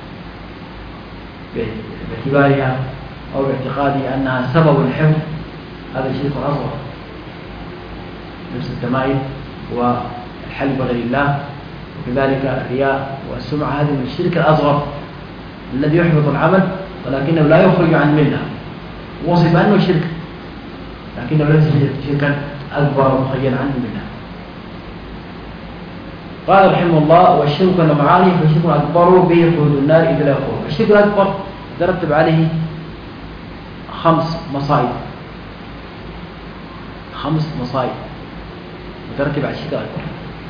باعتبارها أو باعتقاد أنها سبب الحفظ. هذا الشرك الأصغر، نفس التمائم والحلف بغير الله، وكذلك الرياء والسمعة. هذه من الشرك الأصغر الذي يحبط العمل ولكنه لا يخرج عن الملة. وصف أنه شرك لكنه ليس شركا أكبر مخيلا عن الملة. قال رحمه الله: والشرك نوعان، فالشرك الأكبر به خلود النار إذ لا يخرج. الشرك الأكبر ترتب عليه 5 مصائب، 5 مصائب مترتب على الشرك الأكبر.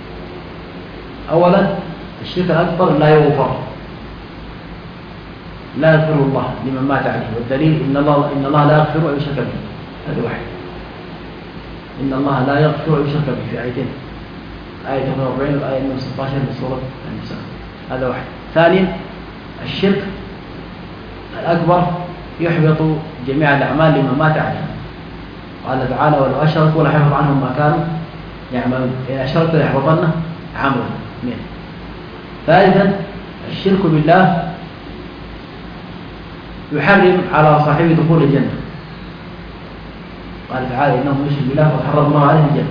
أولا الشرك الأكبر لا يغفر، لا يغفر الله لمن مات عليه، والدليل إن الله لا يغفر أن يشرك به. هذا واحد. إن الله لا يغفر أن يشرك به في آيتين، آية 42 وآية 16 من سورة النساء. هذا واحد. ثانيا الشرك الأكبر يحبط جميع الأعمال لمن مات عليه. قال تعالى: ولو أشركوا لحبط عنهم ما كانوا يعملون. إن أشركوا ليحبطن عمله. ثالثا الشرك بالله يحرم على صاحبه دخول الجنة. قال تعالى: إنه من يشرك بالله فقد حرم الله عليه الجنة.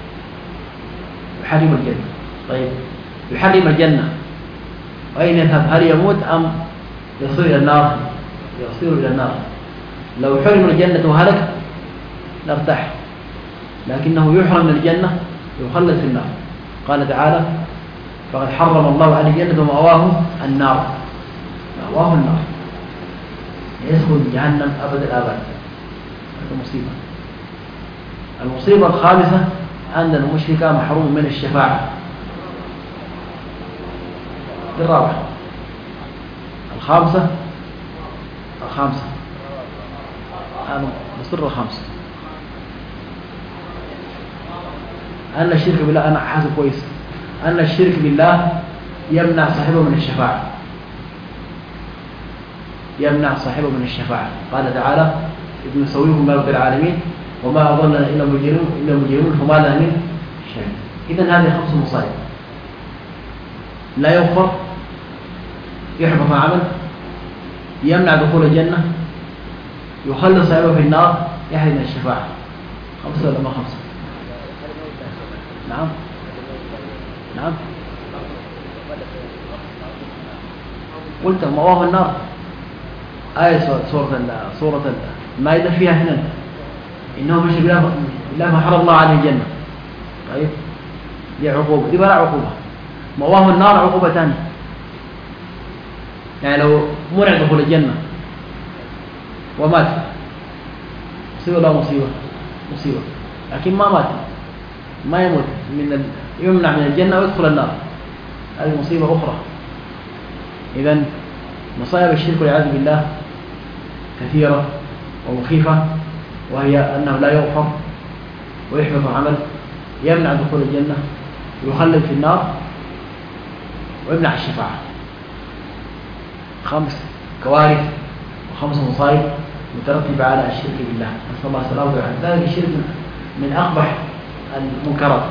يحرم الجنة. طيب يحرم الجنة وأين يذهب؟ هل يموت أم يصير إلى النار؟ يصير إلى النار. لو حرم الجنة وهلك لارتاح، لكنه يحرم الجنة يخلد في النار. قال تعالى: فقد حرم الله عليه الجنة ومأواه النار. مأواه النار، يدخل جهنم أبد الآباد. هذا مصيبة. المصيبة الخامسة أن المشرك محروم من الشفاعة. الرابعة. الخامسة أنا مصر الخامسة أن الشرك بالله. أنا حاسب كويس أن الشرك بالله يمنع صاحبه من الشفاعة، يمنع صاحبه من الشفاعة. قال تعالى: إذ نسويكم برب العالمين وما أضلنا إلا مجرمون فما لنا من شيء. إذن هذه 5 مصائب: لا يغفر، يحبط العمل، يمنع دخول الجنة، يخلص صاحبه في النار، يحرم من الشفاعة. 5 ولا ما 5؟ نعم نعم. قلت مأواه النار. آية سورة المائدة فيها هنا إنه مش بالله ما حرم الله عليه الجنة. طيب دي عقوبة، دي بلا عقوبة. مأواه النار عقوبة ثانية. يعني لو منع دخول الجنة ومات، مصيبة لا مصيبة؟ مصيبة. لكن ما مات، ما يموت يمنع من الجنة ويدخل النار، هذه مصيبة أخرى. إذن مصائب الشرك والعياذ بالله كثيرة ومخيفة، وهي أنه لا يغفر ويحبط العمل، يمنع دخول الجنة ويخلد في النار ويمنع الشفاعة. 5 كوارث و5 مصائب مترتبة على الشرك بالله، نسأل الله السلامة والعافية. ذلك الشرك من أقبح المنكرات،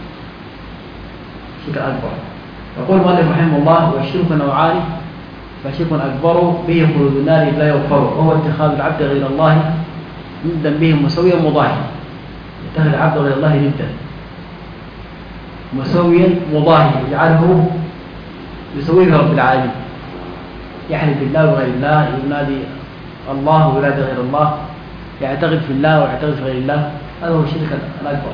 الشرك الأكبر. يقول المؤلف رحمه الله: والشرك نوعان، فشرك أكبر به خلود النار لا يغفر، وهو اتخاذ العبد غير الله ندا به مسويا مضاهيا. يتخذ العبد غير الله ندا مسويا مضاهيا، يجعله يسويه رب العالمين، يحلف بالله وغير الله، ينادي الله وينادي غير الله، يعتقد في الله ويعتقد في غير الله. هذا هو الشرك الأكبر.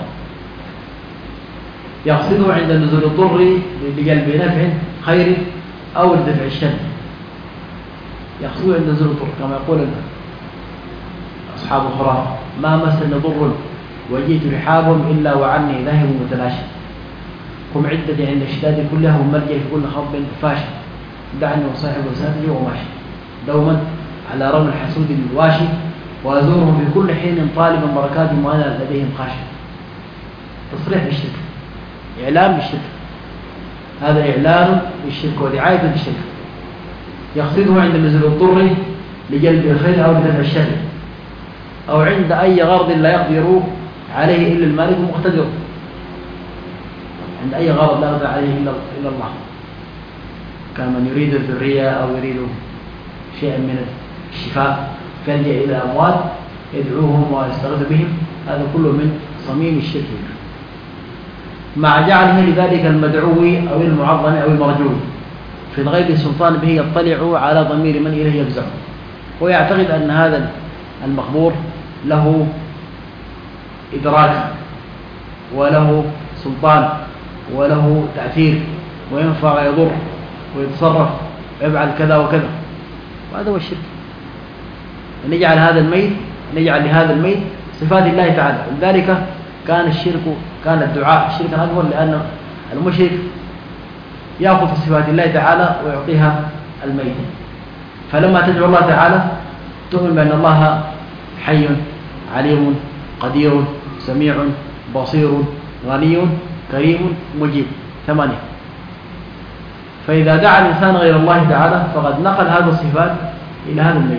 يقصده عند نزول الضر لجلب نفع خير أو لدفع الشر. يقصده عند نزول الضر، كما يقول أصحاب الخرافة: ما مسني ضر وجئت رحابهم إلا وعني ذاهب متلاشى، قم عدتي عند الشداد كلها ومرجع في كل خطب فاشل، دعني وصاحب وسادي وماشي دوما على رمل الحسود الواشي، وأزورهم في كل حين طالبا بركاتهم وأنا لديهم خاشع. تصريح بالشرك، إعلام بالشرك، هذا إعلان بالشرك ودعاية بالشرك. يقصده عند نزول الضر لجلب الخير أو لدفع الشر، أو عند أي غرض لا يقدر عليه إلا المالك المقتدر، عند أي غرض لا يقدر عليه إلا الله، كمن يريد الذرية أو يريد شيئا من الشفاء فيلجأ إلى الأموات يدعوهم ويستغيث بهم. هذا كله من صميم الشرك، مع جعله لذلك المدعو أو المعظم أو المرجو في الغيب السلطان به يطلع على ضمير من إليه يفزع، ويعتقد أن هذا المخبور له إدراك وله سلطان وله تأثير وينفع ويضر ويتصرف ويفعل كذا وكذا، وهذا هو الشرك. نجعل لهذا الميت صفات الله تعالى. ولذلك كان الدعاء شركا أكبر، لأن المشرك يأخذ صفات الله تعالى ويعطيها الميت. فلما تدعو الله تعالى تؤمن بأن الله حي عليم قدير سميع بصير غني كريم مجيب، 8. فإذا دعا الإنسان غير الله تعالى فقد نقل هذه الصفات إلى هذا الميت،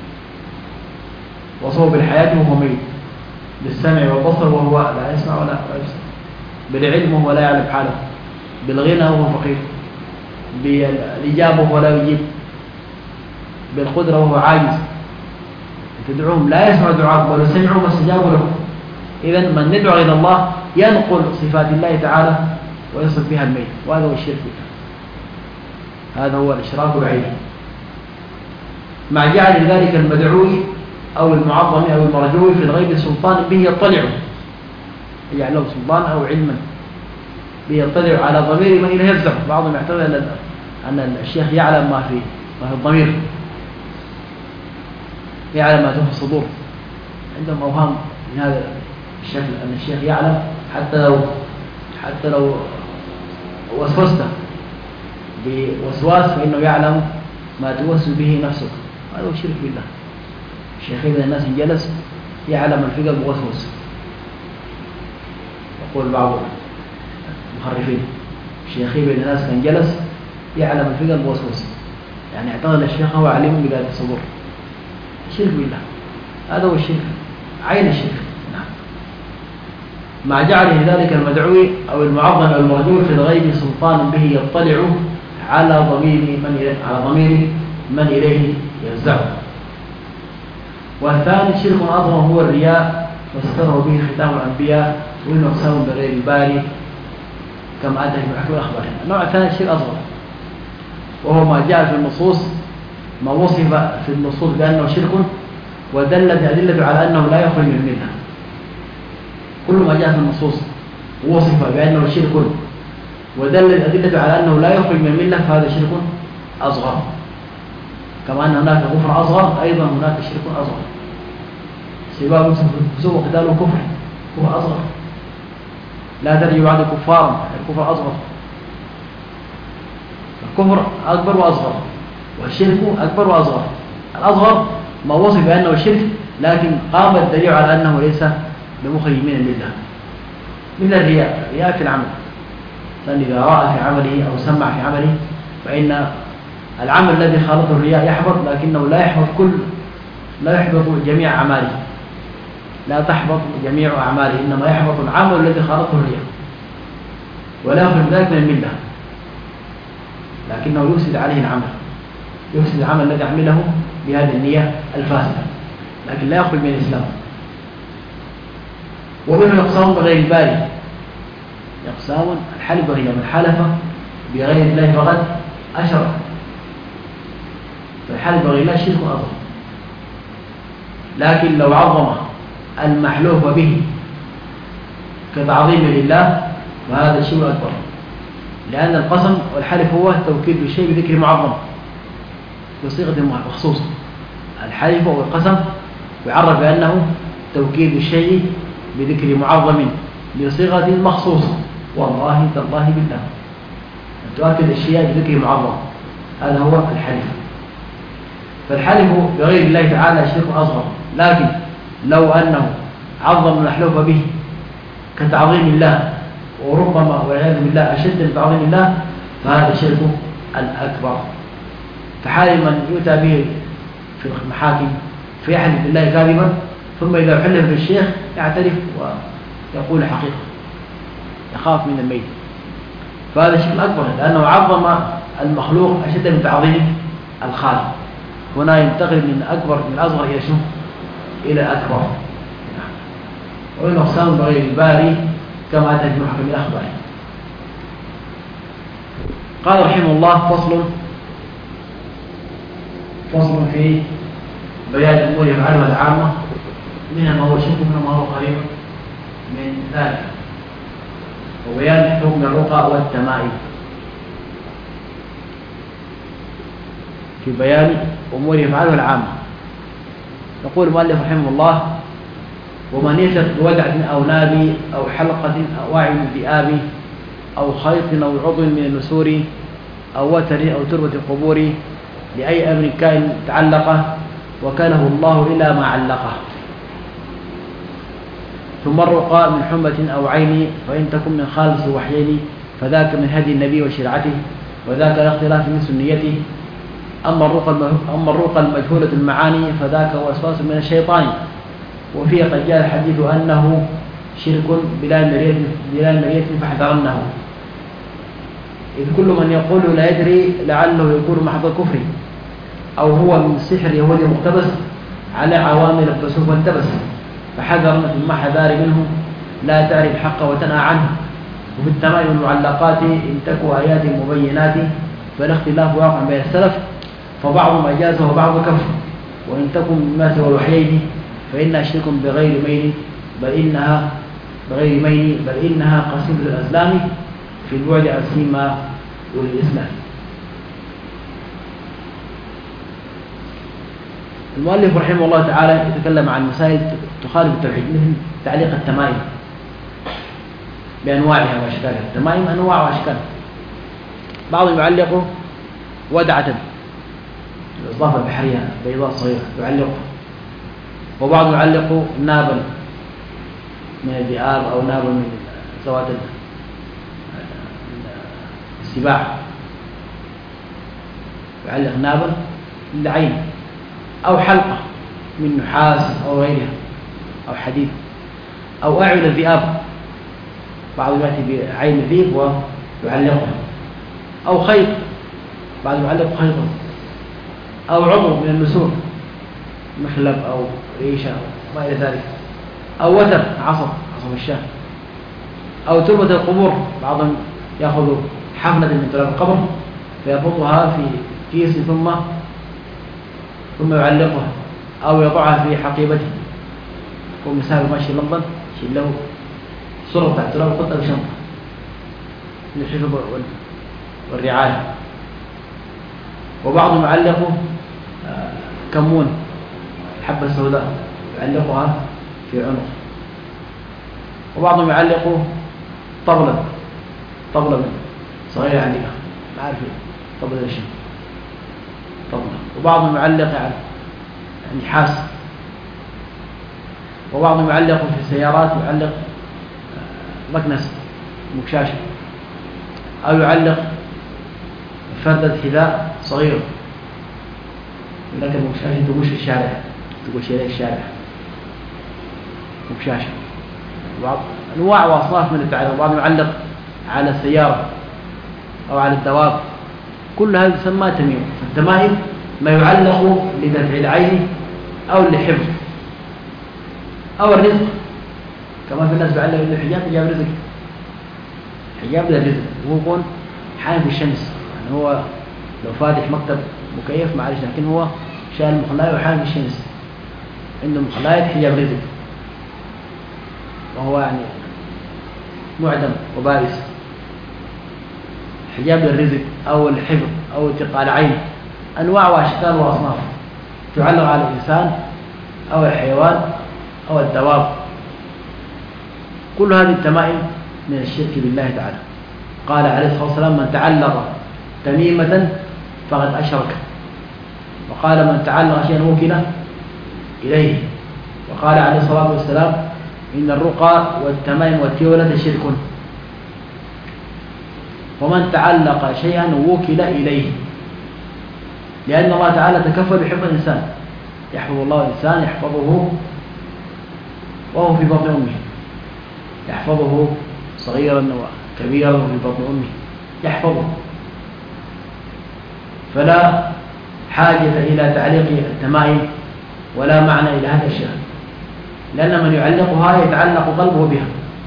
وصوه بالحياة وهو ميت، بالسمع والبصر وهو لا يسمع ولا يبصر، بالعلم وهو لا يعلم حاله، بالغنى وهو فقير، بالإجابة وهو لا يجيب، بالقدرة وهو عاجز. تدعوهم لا يسمع دعاءكم ولو سمعوا ما استجابوا لهم. إذن من ندعو إلى الله ينقل صفات الله تعالى ويصف بها الميت، وهذا هو الشرك، هذا هو الإشراك بعينه. مع جعل ذلك المدعو أو المعظم أو المرجو في الغيب سلطان به يطلع، يعني له سلطان أو علما به يطلع على ضمير من إليه يفزع. بعضهم يعتقد أن الشيخ يعلم ما في الضمير، يعلم ما في الصدور. عندهم أوهام من هذا الشكل، أن الشيخ يعلم حتى لو وسوسته بوسواس فإنه يعلم ما توسوس به نفسك. هذا هو الشرك بالله. الشيخ إذا الناس جلس يعلم الفقه بوسوس، يقول بعض المخرفين شيخي بين الناس كان جلس يعلم في قلب وسوسه، يعني اعتقد الشيخ هو عليم بذات الصدور. الشرك بالله هذا هو الشرك، عين الشرك. نعم. مع جعله ذلك المدعو أو المعظم أو المرجو في الغيب سلطان به يطلع على ضمير من إليه يفزعه. والثاني شرك أعظم هو الرياء، واستره به ختام الأنبياء وإنه أقسام بغير الباري كما أتى في محكم أخبارنا. النوع الثاني شرك أصغر، وهو ما جاء في النصوص، ما وصف في النصوص بأنه شرك ودلت أدلة على أنه لا يخرج من الملة. كل ما جاء في النصوص وصف بأنه شرك ودلت أدلة على أنه لا يخرج من الملة فهذا شرك أصغر. كما أن هناك كفر أصغر، أيضا هناك شرك أصغر. سباب فسوق وقتال كفر أصغر، لا ترجع بعد كفارا، الكفر أصغر. الكفر أكبر وأصغر، والشرك أكبر وأصغر. الأصغر ما وصف بأنه شرك لكن قام الدليل على أنه ليس بمخرج من الملة، مثل الرياء في العمل. لأن إذا رأى في عمله أو سمع في عمله فإن العمل الذي خالطه الرياء يحبط، لكنه لا يحبط جميع أعماله، لا تحبط جميع أعماله، إنما يحبط العمل الذي خالطه الرياء ولا يخرج ذلك من الملة، لكنه يفسد عليه العمل، يفسد العمل الذي عمله بهذه النية الفاسدة، لكن لا يخرج من الإسلام. ومنه يقسم بغير الباري، يقسم الحلف بغير من حلف بغير الله فقد أشرك. فالحلف بغير الله شرك أصغر، لكن لو عظم المحلوف به كتعظيم لله وهذا الشيء أكبر، لأن القسم والحلف هو التوكيد بالشيء بذكر معظم بصيغة مخصوصة. الحلف والقسم يعرف بأنه توكيد الشيء بذكر معظم بصيغة مخصوصة، والله تالله بالله، أن تؤكد الشيء بذكر معظم، هذا هو الحلف. فالحلف بغير الله تعالى شرك أصغر، لكن لو أنه عظم المحلوف به كتعظيم الله، وربما والعياذ بالله أشد من تعظيم الله، فهذا شرك الأكبر. فحال من يؤتى به في المحاكم فيحلف بالله كاذبا، ثم إذا حلف بالشيخ يعترف ويقول حقيقة، يخاف من الميت، فهذا شرك أكبر، لأنه عظم المخلوق أشد من تعظيم الخالق. هنا ينتقل من أكبر من الأصغر إلى شنو؟ إلى أكبر. وإنه أقسام بغير الباري كما أتى في محكم الأخبار. قال رحمه الله: فصل في بيان الأمور يفعلها العامة، منها ما هو شرك ومنها ما هو قريب من ذلك، وبيان حكم الرقى والتمائم. في بيان أمور يفعلها العامة يقول المؤلف رحمه الله: ومن يثق بودعة أو ناب أو حلقة أو وعي من ذئاب أو خيط أو عضو من النسور أو وتر أو تربة القبور لأي أمر كائن تعلقه وكله الله إلى ما علقه. ثم الرقى من حمة أو عين، فإن تكن من خالص وحيين فذاك من هدي النبي وشرعته، وذاك الاختلاف من سنيته. أما الرقى المجهولة المعاني فذاك وسواس من الشيطان، وفيه قد جاء الحديث أنه شرك بلا مرية فاحذرنه، إذ كل من يقول لا يدري لعله يكون محض الكفر، أو هو من سحر يهودي مقتبس على عوامل فسوف انتبس، فحذرنا ثم حذار منه لا تعرف الحق وتنأى عنه. وفي التمائم المعلقات إن تكوا آيات مبينات فالاختلاف واقع بين السلف، فبعض ما جاز وبعض كفر، وإن تكن مما سوى الوحيين فإنها شرك بغير مين، بل إنها قسيمة الأسلام في البعد عن سيما والإسلام. المؤلف رحمه الله تعالى يتكلم عن مسائل تخالف التوحيد، مثل تعليق التمائم بأنواعها وأشكالها. التمائم أنواع وأشكال، بعضهم يعلق ودعة الإضافة البحرية البيضاء الصغيرة يعلق، وبعضهم يعلق نابا من الذئاب أو نابا من ذوات السباع، يعلق نابا للعين، أو حلقة من نحاس أو غيرها أو حديد، أو أعين الذئاب، بعض يأتي بعين الذئب ويعلقها، أو خيط، بعض يعلق خيطا، أو عضو من النسور، مخلب أو ريشة أو ما إلى ذلك، أو وتر عصب الشاه، أو تربة القبور، بعضهم يأخذ حفنة من تراب القبر فيضبطها في كيس ثم يعلقها، أو يضعها في حقيبته، يكون مسافر ماشي لندن يشيل له صرف تحت تراب القطة بشنطة للحفظ والرعاية. وبعضهم يعلقه كمون، الحبة السوداء يعلقها في عنق. وبعضهم يعلقه طبلة صغيرة عندك ما عارف طبلة الشم طبلة. وبعضهم يعلق يعني حاس. وبعضهم يعلق في السيارات، يعلق مكنس مكشاشة، أو يعلق فردة حذاء صغيرة، لكن المكشاشة تقوش في الشارع، تقول شيء الشارع مكشاشة. بعض أنواع وأصناف من التعليق. بعضهم يعلق على السيارة أو على الدواب، كل هذا يسمى تميم. التمائم ما يعلق لدفع العين أو لحفظ أو الرزق، كما في الناس بيعلق إنه حجاب رزق، حجاب للرزق، وهو يكون حامي في الشمس، يعني هو لو فاتح مكتب مكيف معلش، لكن هو شايل مخلاية وحامي في الشمس، عنده مخلاية حجاب رزق، وهو يعني معدم وبائس. حجاب للرزق أو الحفظ أو اتقاء العين، أنواع وأشكال وأصناف تعلق على الإنسان أو الحيوان أو الدواب. كل هذه التمائم من الشرك بالله تعالى. قال عليه الصلاة والسلام: من تعلق تميمة فقد أشرك. وقال: من تعلق شيئا وكل إليه. وقال عليه الصلاة والسلام: إن الرقى والتمائم والتيولة شرك. ومن تعلق شيئا وكل إليه، لأن الله تعالى تكفل بحفظ الإنسان، يحفظ الله الإنسان، يحفظه وهو في بطن أمه، يحفظه صغيرا وكبيرا في بطن أمه، يحفظه. فلا حاجة إلى تعليق التمائم ولا معنى إلى هذا الشيء، لأن من يعلقها يتعلق قلبه بها،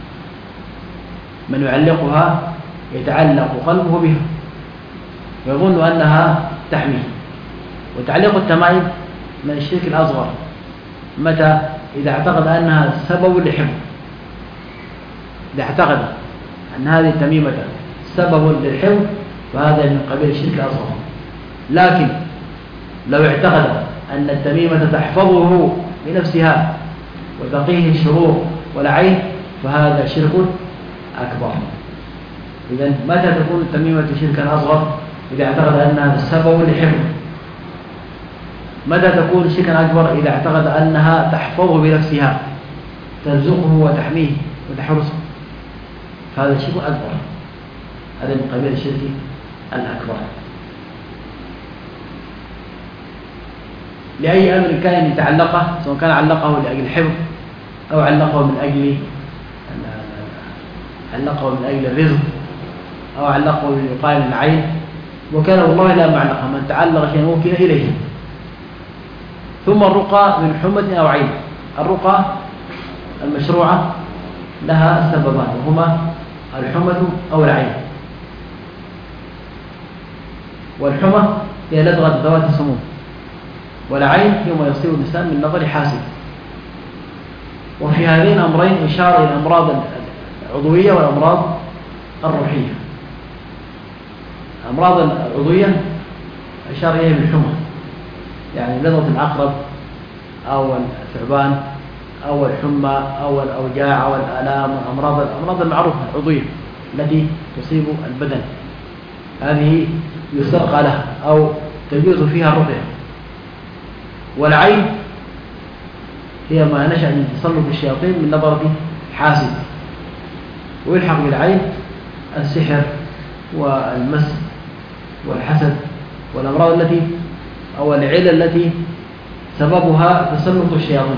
من يعلقها يتعلق قلبه بها ويظن أنها تحميه. وتعليق التمائم من الشرك الأصغر، متى؟ إذا اعتقد أنها سبب لحفظ، إذا اعتقد أن هذه التميمة سبب للحفظ فهذا من قبيل الشرك الأصغر. لكن لو اعتقد أن التميمة تحفظه بنفسها وتقيه الشرور والعين فهذا شرك أكبر. إذن متى تكون التميمة شركا أصغر؟ إذا اعتقد أنها سبب لحفظ. متى تكون شركا أكبر؟ إذا اعتقد أنها تحفظه بنفسها، ترزقه وتحميه وتحرسه، فهذا شرك أكبر، هذا من قبيل الشرك الأكبر. لأي أمر كان يتعلقه، سواء كان علقه لأجل الحفظ أو علقه من أجل الرزق أو علقه ليقال العين، وكان والله لا معلقه. من تعلق شيئا وكل إليه. ثم الرقى من حمة أو عين. الرقى المشروعة لها سببان، وهما الحمة أو العين. والحمة هي لدغة ذوات السموم، والعين هي ما يصيب الإنسان من نظر حاسد. وفي هذين الأمرين إشارة إلى الأمراض العضوية والأمراض الروحية. الأمراض العضوية أشار إليها بالحمى، يعني لدغة العقرب أو الثعبان أو الحمى أو الأوجاع أو الآلام، الأمراض المعروفة العضوية التي تصيب البدن، هذه يسترقى لها أو تجوز فيها الرقية. والعين هي ما نشأ من تسلط الشياطين من نظرة حاسد، ويلحق بالعين السحر والمس والحسد والأمراض التي أو العلل التي سببها تسلط الشياطين،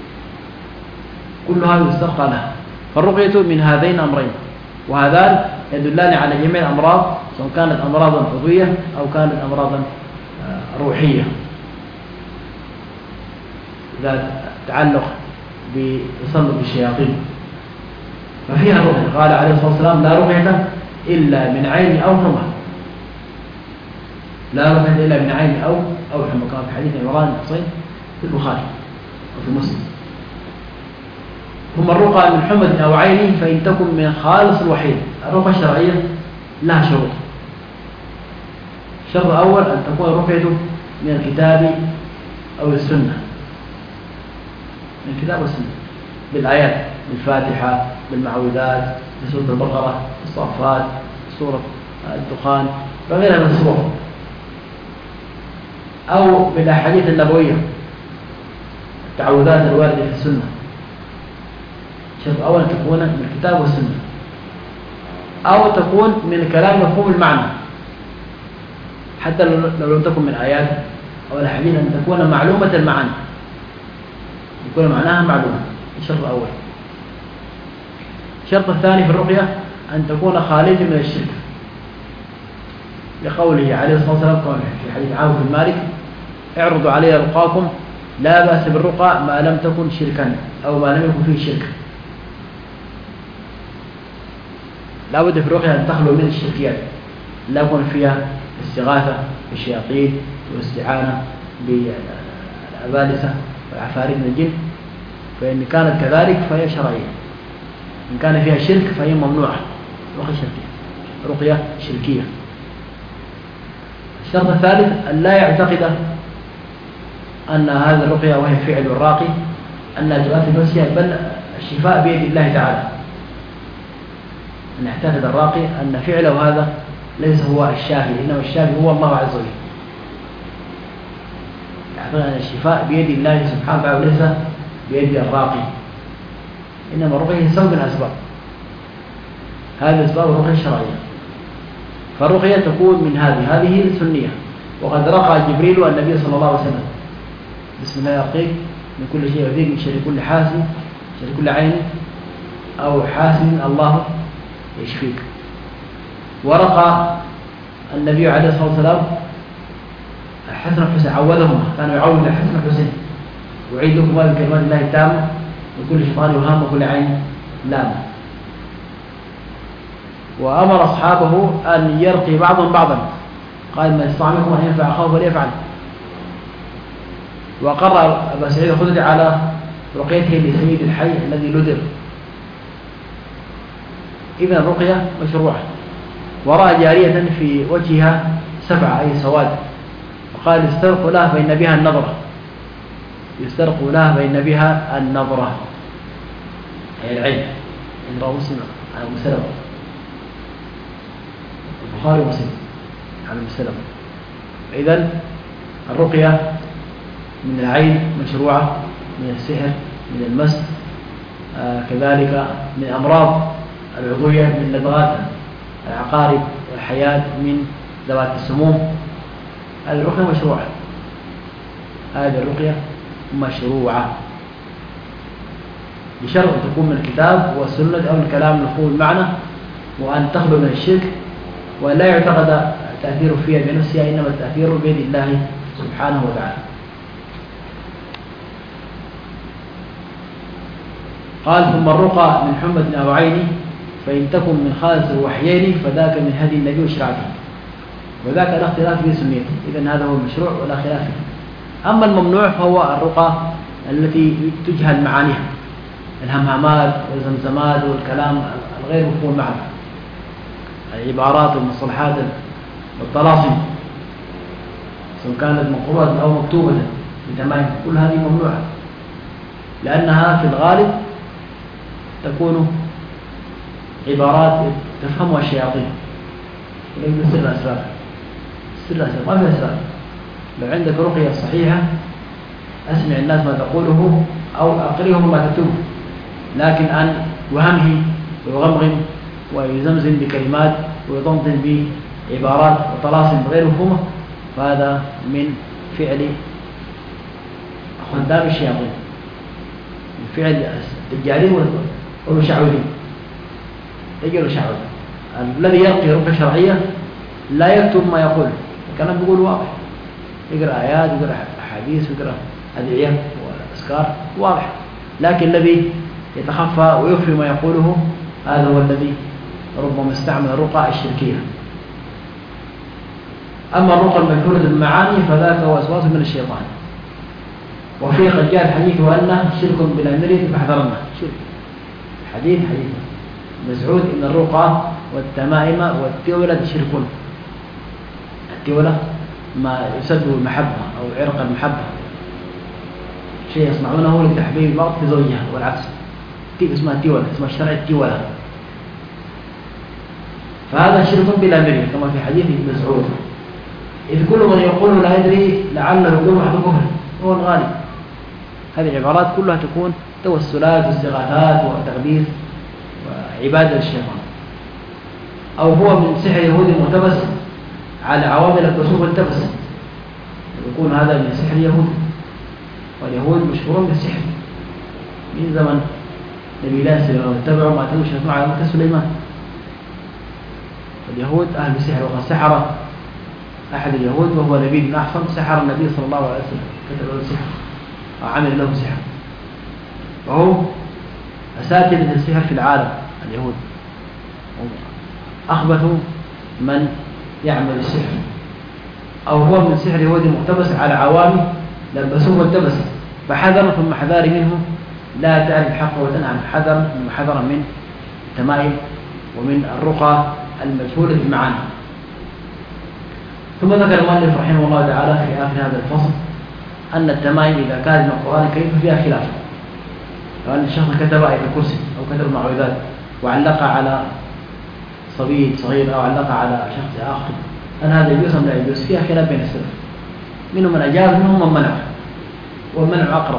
كلها يسترقى لها. فالرقية من هذين الأمرين، وهذان يدلان على جميع الأمراض سواء كانت أمراضا عضوية أو كانت أمراضا روحية ذات تعلق بتسلط الشياطين. ففيها الرقية. قال عليه الصلاة والسلام: لا رقية إلا من عين أو حمى. لا رقية إلا من عين أو حمى، كما في حديث عمران بن حصين في البخاري وفي مسلم. ثم الرقى من حمى أو عين فإن تكن من خالص الوحيد. الرقى الشرعية لها شروط. الشرط الأول أن تكون الرقية من الكتاب أو السنة، من الكتاب والسنة، بالآيات، بالفاتحة، بالمعوذات، بسورة البقرة، الصافات، سورة الدخان وغيرها من السور، أو بالأحاديث النبوية، التعوذات الواردة في السنة. الشرط الأول أن تكون من الكتاب والسنة، أو تكون من كلام مفهوم المعنى، حتى لو لم تكن من آيات أو الأحاديث، أن تكون معلومة المعنى، يكون معناها معلومة. الشرط الأول. الشرط الثاني في الرقية أن تكون خالية من الشرك، لقوله عليه الصلاة والسلام في حديث عوف بن مالك: اعرضوا علي رقاكم لا بأس بالرقى ما لم تكن شركا أو ما لم يكن فيه شرك. لا بد في الرقية أن تخلو من الشركيات، لا يكون فيها استغاثة بالشياطين واستعانة بالأبالسة والعفاريت من الجن، فإن كانت كذلك فهي شرعية. إن كان فيها شرك فهي ممنوعة، رقية شركية. الشرط الثالث أن لا يعتقد أن هذه الرقية وهي فعل الراقي أنها تؤثر نفسها، بل الشفاء بيد الله تعالى. أن يعتقد الراقي أن فعله هذا ليس هو الشافي، إنما الشافي هو الله عز وجل. يعتقد أن الشفاء بيد الله سبحانه وتعالى وليس بيد الراقي، إنما الرقية سبب من الأسباب، هذه أسباب الرقية الشرعية. فالرقية تكون من هذه سنية. وقد رقى جبريل النبي صلى الله عليه وسلم: بسم الله يرقيك من كل شيء يؤذيك، من شر كل حاسد، شر كل عين أو حاسد الله يشفيك. ورقى النبي عليه الصلاة والسلام الحسن والحسين، عوذهما، كان يعوذ الحسن والحسين: أعيذكما بكلمات الله التامة من كل شيطان وهام وكل عين لامة. وأمر أصحابه أن يرقي بعضهم بعضا، قال: من استطاع منكم أن ينفع أخاه فليفعل. وقرأ أبا سعيد الخدري على رقيته لسيد الحي الذي لدر. إذن الرقية مشروعة. ورأى جارية في وجهها سبع أي سواد، وقال: استرقوا لها فإن بها النظرة. يسترقوا لها فإن بها النظرة، أي العين. إن رواه مسلم عن أبو سلمة، البخاري ومسلم عن أبو سلمة. إذن الرقية من العين مشروعة، من السحر، من المس، كذلك من الأمراض العضوية، من لدغات العقارب والحيات، من ذوات السموم. هذه الرقية مشروعة، هذه الرقية مشروعة بشرط أن تكون من الكتاب والسنة أو الكلام مفهوم المعنى، وأن تخلو من الشرك، ولا يعتقد التأثير فيها بنفسها، إنما التأثير بيد الله سبحانه وتعالى. قال: ثم الرقى من حمى أو عين فإن تكن من خالص الوحيين فذاك من هدي النبي وشرعته، وذاك لا اختلاف في سنيته. إذن هذا هو المشروع ولا خلاف فيه. أما الممنوع فهو الرقى التي تجهل معانيها، الهمهمات والزمزمات والكلام الغير مفهوم المعنى، العبارات والمصطلحات والطلاسم، سواء كانت مقروءة أو مكتوبة بتمام، كل هذه ممنوعة، لأنها في الغالب تكون عبارات تفهمها الشياطين، وليس سر الأسرار. سر الأسرار ما في أسرار. لو عندك رقية صحيحة أسمع الناس ما تقوله أو أقرئهم ما تكتبه، لكن أن وهمه ويغمغم ويزمزم بكلمات ويضمضم بعبارات وطلاسم غير مفهومة، فهذا من فعل خدام الشياطين، من فعل الدجالين والمشعوذين. دجال وشعوذ. الذي يلقي رقية شرعية لا يكتب ما يقول، الكلام بيقول واضح، يقرأ آيات ويقرأ أحاديث ويقرأ أدعية والأذكار واضح، لكن الذي يتخفى ويخفي ما يقوله هذا هو الذي ربما استعمل الرقى الشركية. أما الرقى المجهولة بالمعاني فذاك وسواس من الشيطان. وفيه قد جاء الحديث وأنه شرك بلا مريد فاحذرنه. شرك حديث مزعود إن الرقى والتمائم والتولة شرك. التولة ما يسبب المحبة أو عرق المحبة، شيء يصنعونه لتحبيب المرء في زوجها والعكس. اسمها التولة، اسمها الشرع التولة. فهذا شرك بلا مريد كما في حديث مسعود، إذ كل من يقول لا يدري لعله يقول واحد كفر هو الغالب. هذه العبارات كلها تكون توسلات واستغاثات وتقديس وعبادة للشيطان. أو هو من سحر يهودي مقتبس على عوامل الكسوف التبس، يكون هذا من سحر يهودي، واليهود مشهورون بالسحر من زمن نبي الله صلى الله عليه وسلم، اتبعوا ما تلو الشيطان على ملك سليمان. اليهود أهل السحر، وقد سحر أحد اليهود وهو نبي بن أحصن، سحر النبي صلى الله عليه وسلم، كتب له السحر وعمل له سحر، وهو أساتذة السحر في العالم. اليهود أخبثوا من يعمل السحر، أو هو من سحر يهودي مقتبس على عوامي لبسوه والتبس، فحذر ثم حذار منه لا تعرف الحق وتنعم، حذر ثم حذر من التمائم ومن الرقى المجهولة بالمعاني. ثم ذكر المؤلف رحمه الله تعالى في آخر هذا الفصل أن التمائم إذا كانت من القرآن الكريم فيها خلاف، وأن الشخص كتب آية الكرسي أو كتب معوذات وعلق على صبي صغير أو علق على شخص آخر، أن هذا يجوز أم لا يجوز؟ فيها خلاف بين السلف، منهم من أجاز منهم من منع، والمنع أقرب.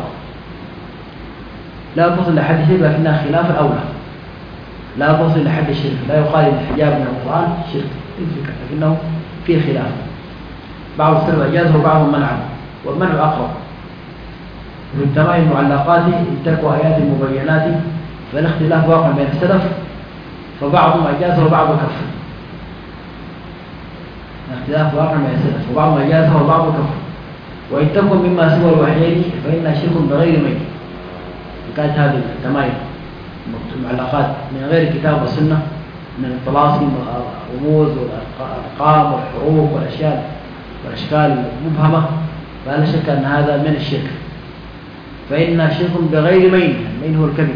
لا تصل لحد الشرك لكنها خلاف الأولى، لا تصل لحد الشرك، لا يقال إن الحجاب من القرآن شرك لكنه فيه خلاف، بعض السلف أجازه وبعضهم منعه، والمنع أقرب. من تمام المعلقات إن تركوا آيات مبينات فالاختلاف واقع بين السلف، فبعضهم أجازه وبعضهم كفر. الاختلاف واقع بين السلف، وبعضهم أجازه وبعضهم كفر. وإن تكن مما سوى الوحيين فإنها شرك بغير ميت. كانت هذه التمايم المعلقات من غير الكتاب والسنة، من الطلاسم والرموز والأرقام والحروف والأشكال المبهمة، فلا شك أن هذا من الشرك، فإنها شرك بغير مين. المين هو الكذب،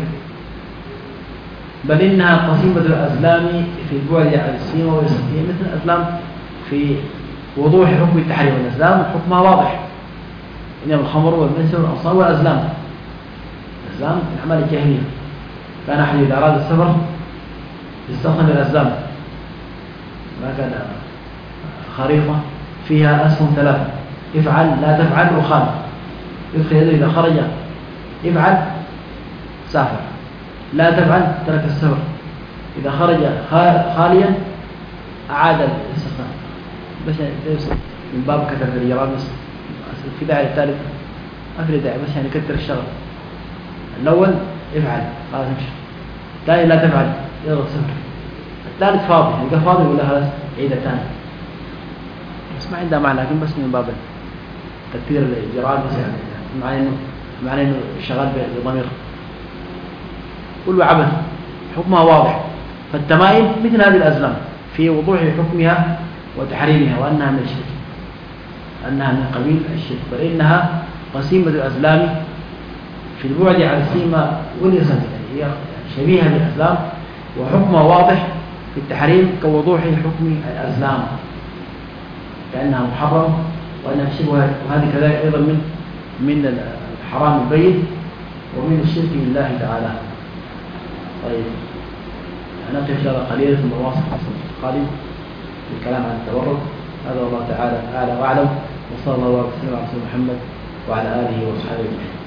بل إنها قصيمة الأزلام في البعد عن السيمة والسيمة، مثل الأزلام في وضوح حكم التحريم، والأزلام حكمها واضح، إنما الخمر والميسر والأنصاب والأزلام، الأزلام من أعمال الجاهلية. كان أحد إذا أراد السفر يستخدم الأزلام، ما كان خريطة فيها أسهم ثلاثة، افعل لا تفعل وخالف، يدخل يده إذا خرج افعل سافر، لا تفعل ترك السفر، إذا خرج خاليا أعاد الاستخدام، بس من باب كثرة الجرائم في داعي الثالث ما في داعي، بس يعني كثر الشغل. الأول افعل خلاص امشي، الثاني لا تفعل يضغط سفر، الثالث فاضي يلقى فاضي ولا خلاص عيد الثاني، بس ما عندها معنى، لكن بس من باب تكثير الجرائم، بس يعني معنى إنه شغال بضمير كله عبث، حكمها واضح. فالتمائم مثل هذه الأزلام في وضوح حكمها وتحريمها، وأنها من الشرك، أنها من قبيل الشرك، بل إنها قسيمة الأزلام في البعد عن السيمة واليسم، هي شبيهة بالأزلام وحكمها واضح في التحريم كوضوح حكم الأزلام، كأنها محرم وأنها شبهة، وهذه كذلك أيضا من الحرام البين ومن الشرك بالله تعالى. طيب نقف إن شاء الله قليلا ثم نواصل القادم بالكلام عن التورط. هذا والله تعالى أعلى وأعلم، وصلى الله وسلم على محمد وعلى آله وصحبه أجمعين.